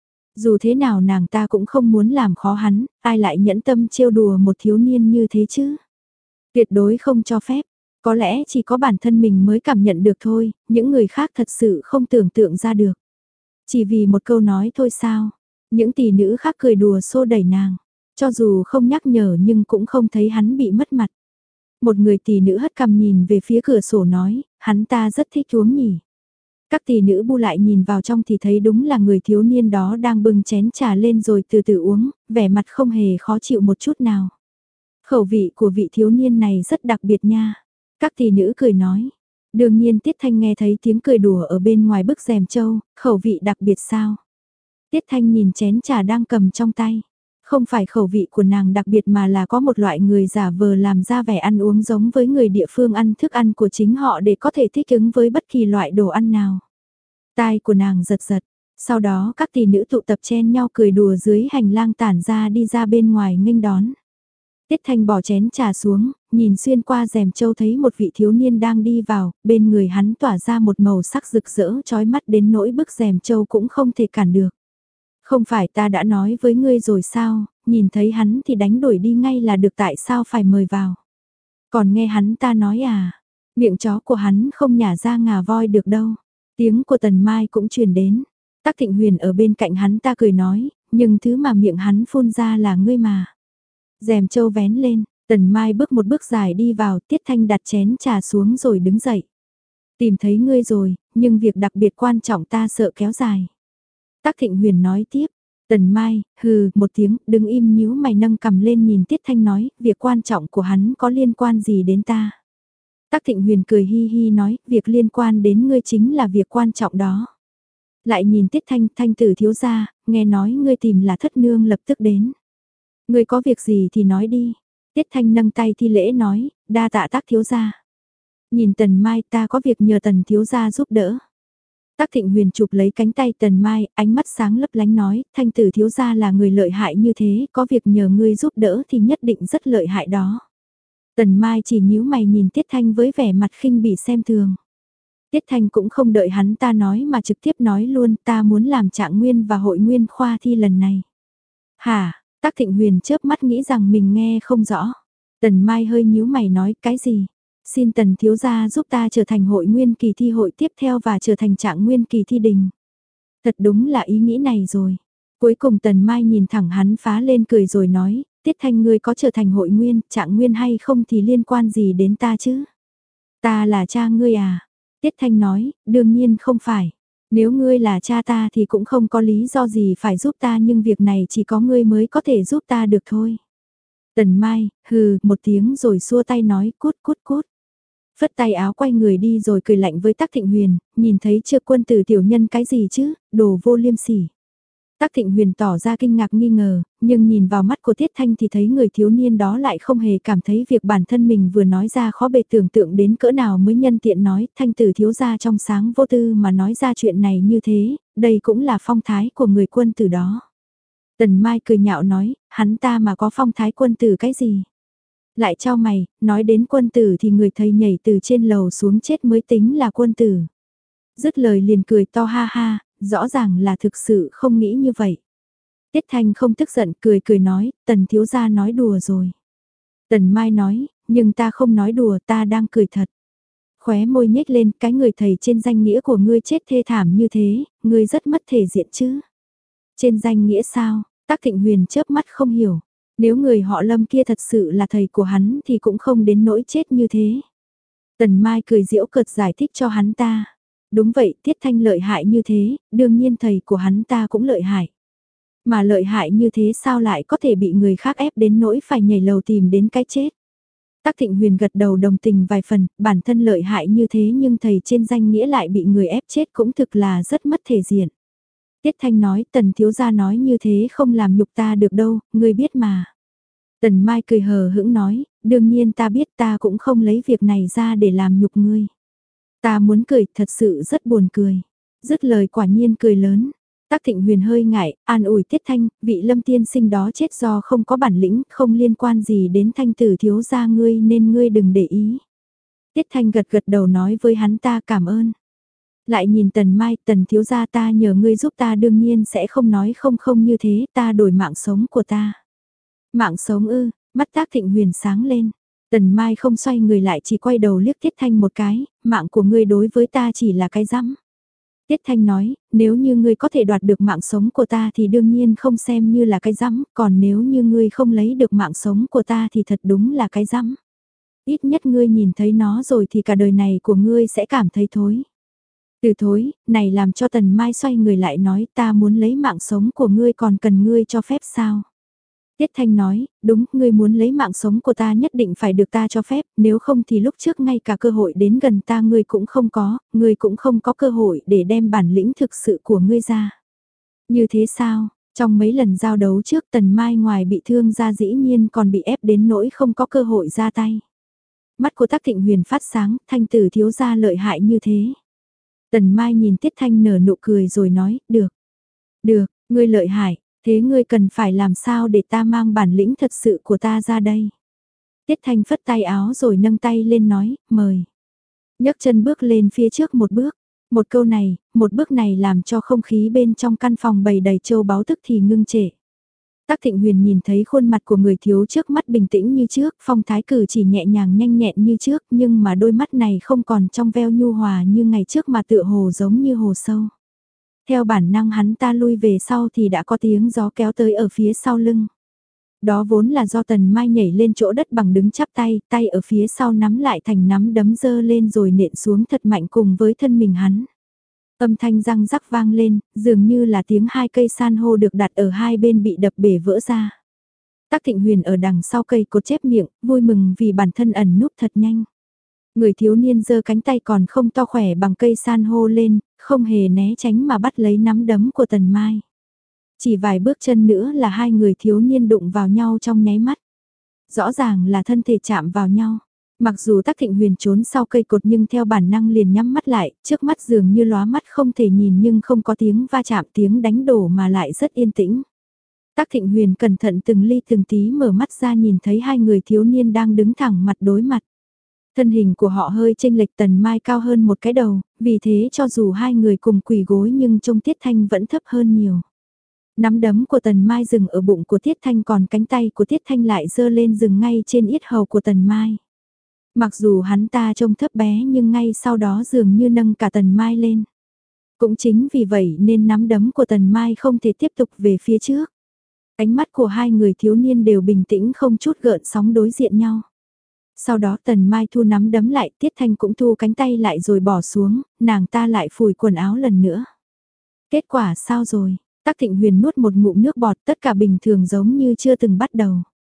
Dù thế nào nàng ta cũng không muốn làm khó hắn, ai lại nhẫn tâm trêu đùa một thiếu niên như thế chứ? Tuyệt đối không cho phép, có lẽ chỉ có bản thân mình mới cảm nhận được thôi, những người khác thật sự không tưởng tượng ra được. Chỉ vì một câu nói thôi sao? Những tỷ nữ khác cười đùa xô đẩy nàng, cho dù không nhắc nhở nhưng cũng không thấy hắn bị mất mặt. Một người tỷ nữ hất cằm nhìn về phía cửa sổ nói, hắn ta rất thích uống nhỉ. Các tỷ nữ bu lại nhìn vào trong thì thấy đúng là người thiếu niên đó đang bưng chén trà lên rồi từ từ uống, vẻ mặt không hề khó chịu một chút nào. Khẩu vị của vị thiếu niên này rất đặc biệt nha. Các tỷ nữ cười nói. Đương nhiên Tiết Thanh nghe thấy tiếng cười đùa ở bên ngoài bức rèm châu, khẩu vị đặc biệt sao? Tiết Thanh nhìn chén trà đang cầm trong tay. Không phải khẩu vị của nàng đặc biệt mà là có một loại người giả vờ làm ra vẻ ăn uống giống với người địa phương ăn thức ăn của chính họ để có thể thích ứng với bất kỳ loại đồ ăn nào. Tai của nàng giật giật, sau đó các tỷ nữ tụ tập chen nhau cười đùa dưới hành lang tản ra đi ra bên ngoài nghênh đón. Tiết Thanh bỏ chén trà xuống, nhìn xuyên qua rèm châu thấy một vị thiếu niên đang đi vào, bên người hắn tỏa ra một màu sắc rực rỡ chói mắt đến nỗi bức rèm châu cũng không thể cản được. Không phải ta đã nói với ngươi rồi sao, nhìn thấy hắn thì đánh đuổi đi ngay là được, tại sao phải mời vào. Còn nghe hắn ta nói à, miệng chó của hắn không nhả ra ngà voi được đâu. Tiếng của Tần Mai cũng truyền đến. Tắc Thịnh Huyền ở bên cạnh hắn ta cười nói, nhưng thứ mà miệng hắn phun ra là ngươi mà. Rèm châu vén lên, Tần Mai bước một bước dài đi vào, Tiết Thanh đặt chén trà xuống rồi đứng dậy. Tìm thấy ngươi rồi, nhưng việc đặc biệt quan trọng ta sợ kéo dài. Tắc Thịnh Huyền nói tiếp, Tần Mai, hừ, một tiếng, đứng im nhíu mày nâng cầm lên nhìn Tiết Thanh nói, việc quan trọng của hắn có liên quan gì đến ta? Tắc Thịnh Huyền cười hi hi nói, việc liên quan đến ngươi chính là việc quan trọng đó. Lại nhìn Tiết Thanh, Thanh tử thiếu gia, nghe nói ngươi tìm là thất nương lập tức đến. Ngươi có việc gì thì nói đi. Tiết Thanh nâng tay thi lễ nói, đa tạ Tắc thiếu gia. Nhìn Tần Mai, ta có việc nhờ Tần thiếu gia giúp đỡ. Tắc Thịnh Huyền chụp lấy cánh tay Tần Mai, ánh mắt sáng lấp lánh nói, Thanh tử thiếu gia là người lợi hại như thế, có việc nhờ ngươi giúp đỡ thì nhất định rất lợi hại đó. Tần Mai chỉ nhíu mày nhìn Tiết Thanh với vẻ mặt khinh bỉ xem thường. Tiết Thanh cũng không đợi hắn ta nói mà trực tiếp nói luôn, ta muốn làm trạng nguyên và hội nguyên khoa thi lần này. Hả? Tắc Thịnh Huyền chớp mắt nghĩ rằng mình nghe không rõ. Tần Mai hơi nhíu mày nói, cái gì? Xin Tần thiếu gia giúp ta trở thành hội nguyên kỳ thi hội tiếp theo và trở thành trạng nguyên kỳ thi đình. Thật đúng là ý nghĩ này rồi. Cuối cùng Tần Mai nhìn thẳng hắn phá lên cười rồi nói, Tiết Thanh ngươi có trở thành hội nguyên, trạng nguyên hay không thì liên quan gì đến ta chứ? Ta là cha ngươi à? Tiết Thanh nói, đương nhiên không phải. Nếu ngươi là cha ta thì cũng không có lý do gì phải giúp ta nhưng việc này chỉ có ngươi mới có thể giúp ta được thôi. Tần Mai, hừ, một tiếng rồi xua tay nói cút cút cút. Phất tay áo quay người đi rồi cười lạnh với Tắc Thịnh Huyền, nhìn thấy chưa quân tử tiểu nhân cái gì chứ, đồ vô liêm sỉ. Tắc Thịnh Huyền tỏ ra kinh ngạc nghi ngờ, nhưng nhìn vào mắt của Tiết Thanh thì thấy người thiếu niên đó lại không hề cảm thấy việc bản thân mình vừa nói ra khó bề tưởng tượng đến cỡ nào mới nhân tiện nói Thanh tử thiếu gia trong sáng vô tư mà nói ra chuyện này như thế, đây cũng là phong thái của người quân tử đó. Tần Mai cười nhạo nói, hắn ta mà có phong thái quân tử cái gì? Lại cho mày, nói đến quân tử thì người thầy nhảy từ trên lầu xuống chết mới tính là quân tử. Dứt lời liền cười to ha ha, rõ ràng là thực sự không nghĩ như vậy. Tiết Thanh không tức giận cười cười nói, tần thiếu gia nói đùa rồi. Tần Mai nói, nhưng ta không nói đùa ta đang cười thật. Khóe môi nhếch lên cái người thầy trên danh nghĩa của ngươi chết thê thảm như thế, ngươi rất mất thể diện chứ. Trên danh nghĩa sao, Tắc Thịnh Huyền chớp mắt không hiểu. Nếu người họ Lâm kia thật sự là thầy của hắn thì cũng không đến nỗi chết như thế. Tần Mai cười giễu cợt giải thích cho hắn ta. Đúng vậy, Tiết Thanh lợi hại như thế, đương nhiên thầy của hắn ta cũng lợi hại. Mà lợi hại như thế sao lại có thể bị người khác ép đến nỗi phải nhảy lầu tìm đến cái chết. Tắc Thịnh Huyền gật đầu đồng tình vài phần, bản thân lợi hại như thế nhưng thầy trên danh nghĩa lại bị người ép chết cũng thực là rất mất thể diện. Tiết Thanh nói, tần thiếu gia nói như thế không làm nhục ta được đâu, ngươi biết mà. Tần Mai cười hờ hững nói, đương nhiên ta biết ta cũng không lấy việc này ra để làm nhục ngươi. Ta muốn cười, thật sự rất buồn cười. Dứt lời quả nhiên cười lớn. Tắc Thịnh Huyền hơi ngại, an ủi Tiết Thanh, vị Lâm tiên sinh đó chết do không có bản lĩnh, không liên quan gì đến Thanh tử thiếu gia ngươi nên ngươi đừng để ý. Tiết Thanh gật gật đầu nói với hắn ta cảm ơn. Lại nhìn Tần Mai, Tần thiếu gia ta nhờ ngươi giúp ta đương nhiên sẽ không nói không không như thế, ta đổi mạng sống của ta. Mạng sống ư, mắt Tắc Thịnh Huyền sáng lên. Tần Mai không xoay người lại chỉ quay đầu liếc Tiết Thanh một cái, mạng của ngươi đối với ta chỉ là cái rắm. Tiết Thanh nói, nếu như ngươi có thể đoạt được mạng sống của ta thì đương nhiên không xem như là cái rắm, còn nếu như ngươi không lấy được mạng sống của ta thì thật đúng là cái rắm. Ít nhất ngươi nhìn thấy nó rồi thì cả đời này của ngươi sẽ cảm thấy thối. Từ thối, này làm cho Tần Mai xoay người lại nói ta muốn lấy mạng sống của ngươi còn cần ngươi cho phép sao? Tiết Thanh nói, đúng, ngươi muốn lấy mạng sống của ta nhất định phải được ta cho phép, nếu không thì lúc trước ngay cả cơ hội đến gần ta ngươi cũng không có, ngươi cũng không có cơ hội để đem bản lĩnh thực sự của ngươi ra. Như thế sao, trong mấy lần giao đấu trước Tần Mai ngoài bị thương ra dĩ nhiên còn bị ép đến nỗi không có cơ hội ra tay. Mắt của Tắc Thịnh Huyền phát sáng, Thanh tử thiếu gia lợi hại như thế. Tần Mai nhìn Tiết Thanh nở nụ cười rồi nói, được, được, ngươi lợi hại. Thế ngươi cần phải làm sao để ta mang bản lĩnh thật sự của ta ra đây? Tiết Thanh phất tay áo rồi nâng tay lên nói, mời. Nhấc chân bước lên phía trước một bước. Một câu này, một bước này làm cho không khí bên trong căn phòng bầy đầy châu báu tức thì ngưng trệ. Tắc Thịnh Huyền nhìn thấy khuôn mặt của người thiếu trước mắt bình tĩnh như trước, phong thái cử chỉ nhẹ nhàng nhanh nhẹn như trước, nhưng mà đôi mắt này không còn trong veo nhu hòa như ngày trước mà tựa hồ giống như hồ sâu. Theo bản năng hắn ta lui về sau thì đã có tiếng gió kéo tới ở phía sau lưng. Đó vốn là do Tần Mai nhảy lên chỗ đất bằng đứng chắp tay, tay ở phía sau nắm lại thành nắm đấm dơ lên rồi nện xuống thật mạnh cùng với thân mình hắn. Âm thanh răng rắc vang lên, dường như là tiếng hai cây san hô được đặt ở hai bên bị đập bể vỡ ra. Tắc Thịnh Huyền ở đằng sau cây cột chép miệng, vui mừng vì bản thân ẩn núp thật nhanh. Người thiếu niên giơ cánh tay còn không to khỏe bằng cây san hô lên, không hề né tránh mà bắt lấy nắm đấm của Tần Mai. Chỉ vài bước chân nữa là hai người thiếu niên đụng vào nhau trong nháy mắt. Rõ ràng là thân thể chạm vào nhau. Mặc dù Tắc Thịnh Huyền trốn sau cây cột nhưng theo bản năng liền nhắm mắt lại, trước mắt dường như lóa mắt không thể nhìn nhưng không có tiếng va chạm tiếng đánh đổ mà lại rất yên tĩnh. Tắc Thịnh Huyền cẩn thận từng ly từng tí mở mắt ra nhìn thấy hai người thiếu niên đang đứng thẳng mặt đối mặt. Thân hình của họ hơi chênh lệch Tần Mai cao hơn một cái đầu, vì thế cho dù hai người cùng quỳ gối nhưng trông Tiết Thanh vẫn thấp hơn nhiều. Nắm đấm của Tần Mai dừng ở bụng của Tiết Thanh còn cánh tay của Tiết Thanh lại giơ lên dừng ngay trên yết hầu của Tần Mai. Mặc dù hắn ta trông thấp bé nhưng ngay sau đó dường như nâng cả Tần Mai lên. Cũng chính vì vậy nên nắm đấm của Tần Mai không thể tiếp tục về phía trước. Ánh mắt của hai người thiếu niên đều bình tĩnh không chút gợn sóng đối diện nhau. Sau đó Tần Mai Thu nắm đấm lại, Tiết Thanh cũng thu cánh tay lại rồi bỏ xuống, nàng ta lại phủi quần áo lần nữa. Kết quả sao rồi? Tắc Thịnh Huyền nuốt một ngụm nước bọt, tất cả bình thường giống như chưa từng bắt đầu.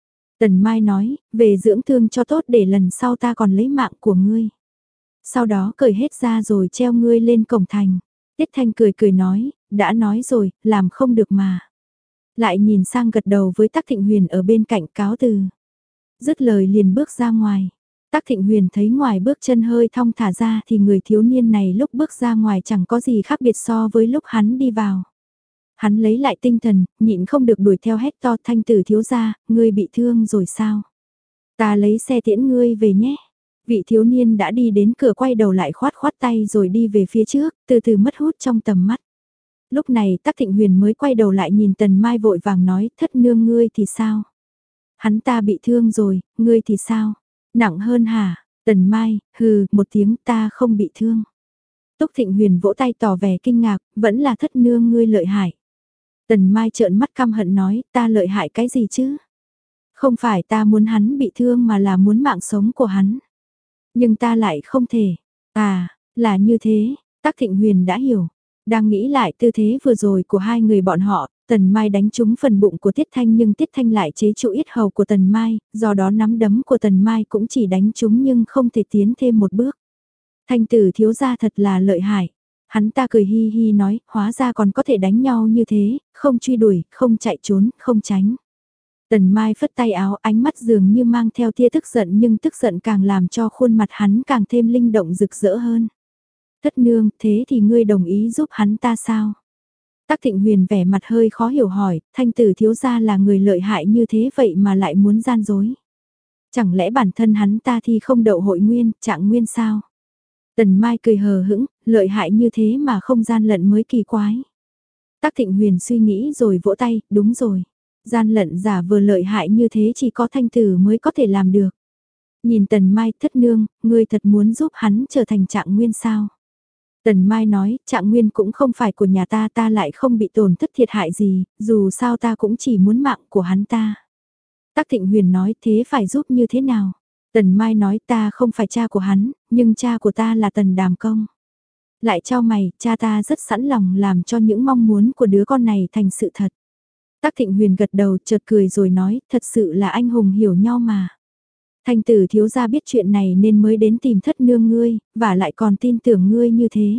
Tần Mai nói, về dưỡng thương cho tốt để lần sau ta còn lấy mạng của ngươi. Sau đó cởi hết ra rồi treo ngươi lên cổng thành. Tiết Thanh cười cười nói, đã nói rồi, làm không được mà. Lại nhìn sang gật đầu với Tắc Thịnh Huyền ở bên cạnh cáo từ. Dứt lời liền bước ra ngoài. Tắc Thịnh Huyền thấy ngoài bước chân hơi thong thả ra thì người thiếu niên này lúc bước ra ngoài chẳng có gì khác biệt so với lúc hắn đi vào. Hắn lấy lại tinh thần, nhịn không được đuổi theo hét to Thanh tử thiếu gia, ngươi bị thương rồi sao? Ta lấy xe tiễn ngươi về nhé. Vị thiếu niên đã đi đến cửa quay đầu lại khoát khoát tay rồi đi về phía trước, từ từ mất hút trong tầm mắt. Lúc này Tắc Thịnh Huyền mới quay đầu lại nhìn Tần Mai vội vàng nói, thất nương ngươi thì sao? Hắn ta bị thương rồi, ngươi thì sao? Nặng hơn hả? Tần Mai, hừ, một tiếng ta không bị thương. Túc Thịnh Huyền vỗ tay tỏ vẻ kinh ngạc, vẫn là thất nương ngươi lợi hại. Tần Mai trợn mắt căm hận nói, ta lợi hại cái gì chứ? Không phải ta muốn hắn bị thương mà là muốn mạng sống của hắn. Nhưng ta lại không thể. À, là như thế, Tắc Thịnh Huyền đã hiểu. Đang nghĩ lại tư thế vừa rồi của hai người bọn họ, Tần Mai đánh trúng phần bụng của Tiết Thanh nhưng Tiết Thanh lại chế trụ yết hầu của Tần Mai, do đó nắm đấm của Tần Mai cũng chỉ đánh trúng nhưng không thể tiến thêm một bước. Thanh tử thiếu gia thật là lợi hại. Hắn ta cười hi hi nói, hóa ra còn có thể đánh nhau như thế, không truy đuổi, không chạy trốn, không tránh. Tần Mai phất tay áo, ánh mắt dường như mang theo tia tức giận nhưng tức giận càng làm cho khuôn mặt hắn càng thêm linh động rực rỡ hơn. Thất nương, thế thì ngươi đồng ý giúp hắn ta sao? Tắc Thịnh Huyền vẻ mặt hơi khó hiểu hỏi, thanh tử thiếu gia là người lợi hại như thế vậy mà lại muốn gian dối. Chẳng lẽ bản thân hắn ta thì không đậu hội nguyên, trạng nguyên sao? Tần Mai cười hờ hững, lợi hại như thế mà không gian lận mới kỳ quái. Tắc Thịnh Huyền suy nghĩ rồi vỗ tay, đúng rồi. Gian lận giả vừa lợi hại như thế chỉ có thanh tử mới có thể làm được. Nhìn Tần Mai thất nương, ngươi thật muốn giúp hắn trở thành trạng nguyên sao? Tần Mai nói, trạng nguyên cũng không phải của nhà ta, ta lại không bị tổn thất thiệt hại gì, dù sao ta cũng chỉ muốn mạng của hắn ta. Tắc Thịnh Huyền nói, thế phải giúp như thế nào? Tần Mai nói, ta không phải cha của hắn, nhưng cha của ta là Tần Đàm Công. Lại cho mày, cha ta rất sẵn lòng làm cho những mong muốn của đứa con này thành sự thật. Tắc Thịnh Huyền gật đầu chợt cười rồi nói, thật sự là anh hùng hiểu nhau mà. Thanh tử thiếu gia biết chuyện này nên mới đến tìm thất nương ngươi, và lại còn tin tưởng ngươi như thế.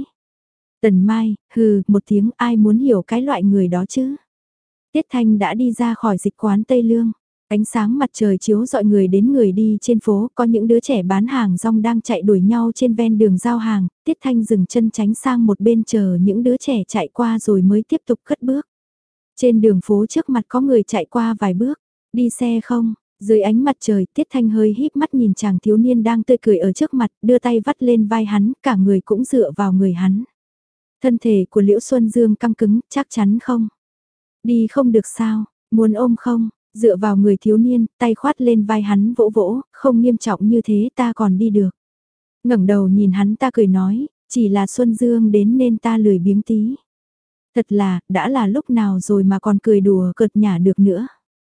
Tần Mai, hừ, một tiếng ai muốn hiểu cái loại người đó chứ. Tiết Thanh đã đi ra khỏi dịch quán Tây Lương. Ánh sáng mặt trời chiếu dọi người đến người đi trên phố, có những đứa trẻ bán hàng rong đang chạy đuổi nhau trên ven đường giao hàng, Tiết Thanh dừng chân tránh sang một bên chờ những đứa trẻ chạy qua rồi mới tiếp tục cất bước. Trên đường phố trước mặt có người chạy qua vài bước, đi xe không? Dưới ánh mặt trời, Tiết Thanh hơi híp mắt nhìn chàng thiếu niên đang tươi cười ở trước mặt, đưa tay vắt lên vai hắn, cả người cũng dựa vào người hắn. Thân thể của Liễu Xuân Dương căng cứng, chắc chắn không? Đi không được sao? Muốn ôm không? Dựa vào người thiếu niên, tay khoát lên vai hắn vỗ vỗ, không nghiêm trọng như thế ta còn đi được. Ngẩng đầu nhìn hắn ta cười nói, chỉ là Xuân Dương đến nên ta lười biếng tí. Thật là, đã là lúc nào rồi mà còn cười đùa cợt nhả được nữa.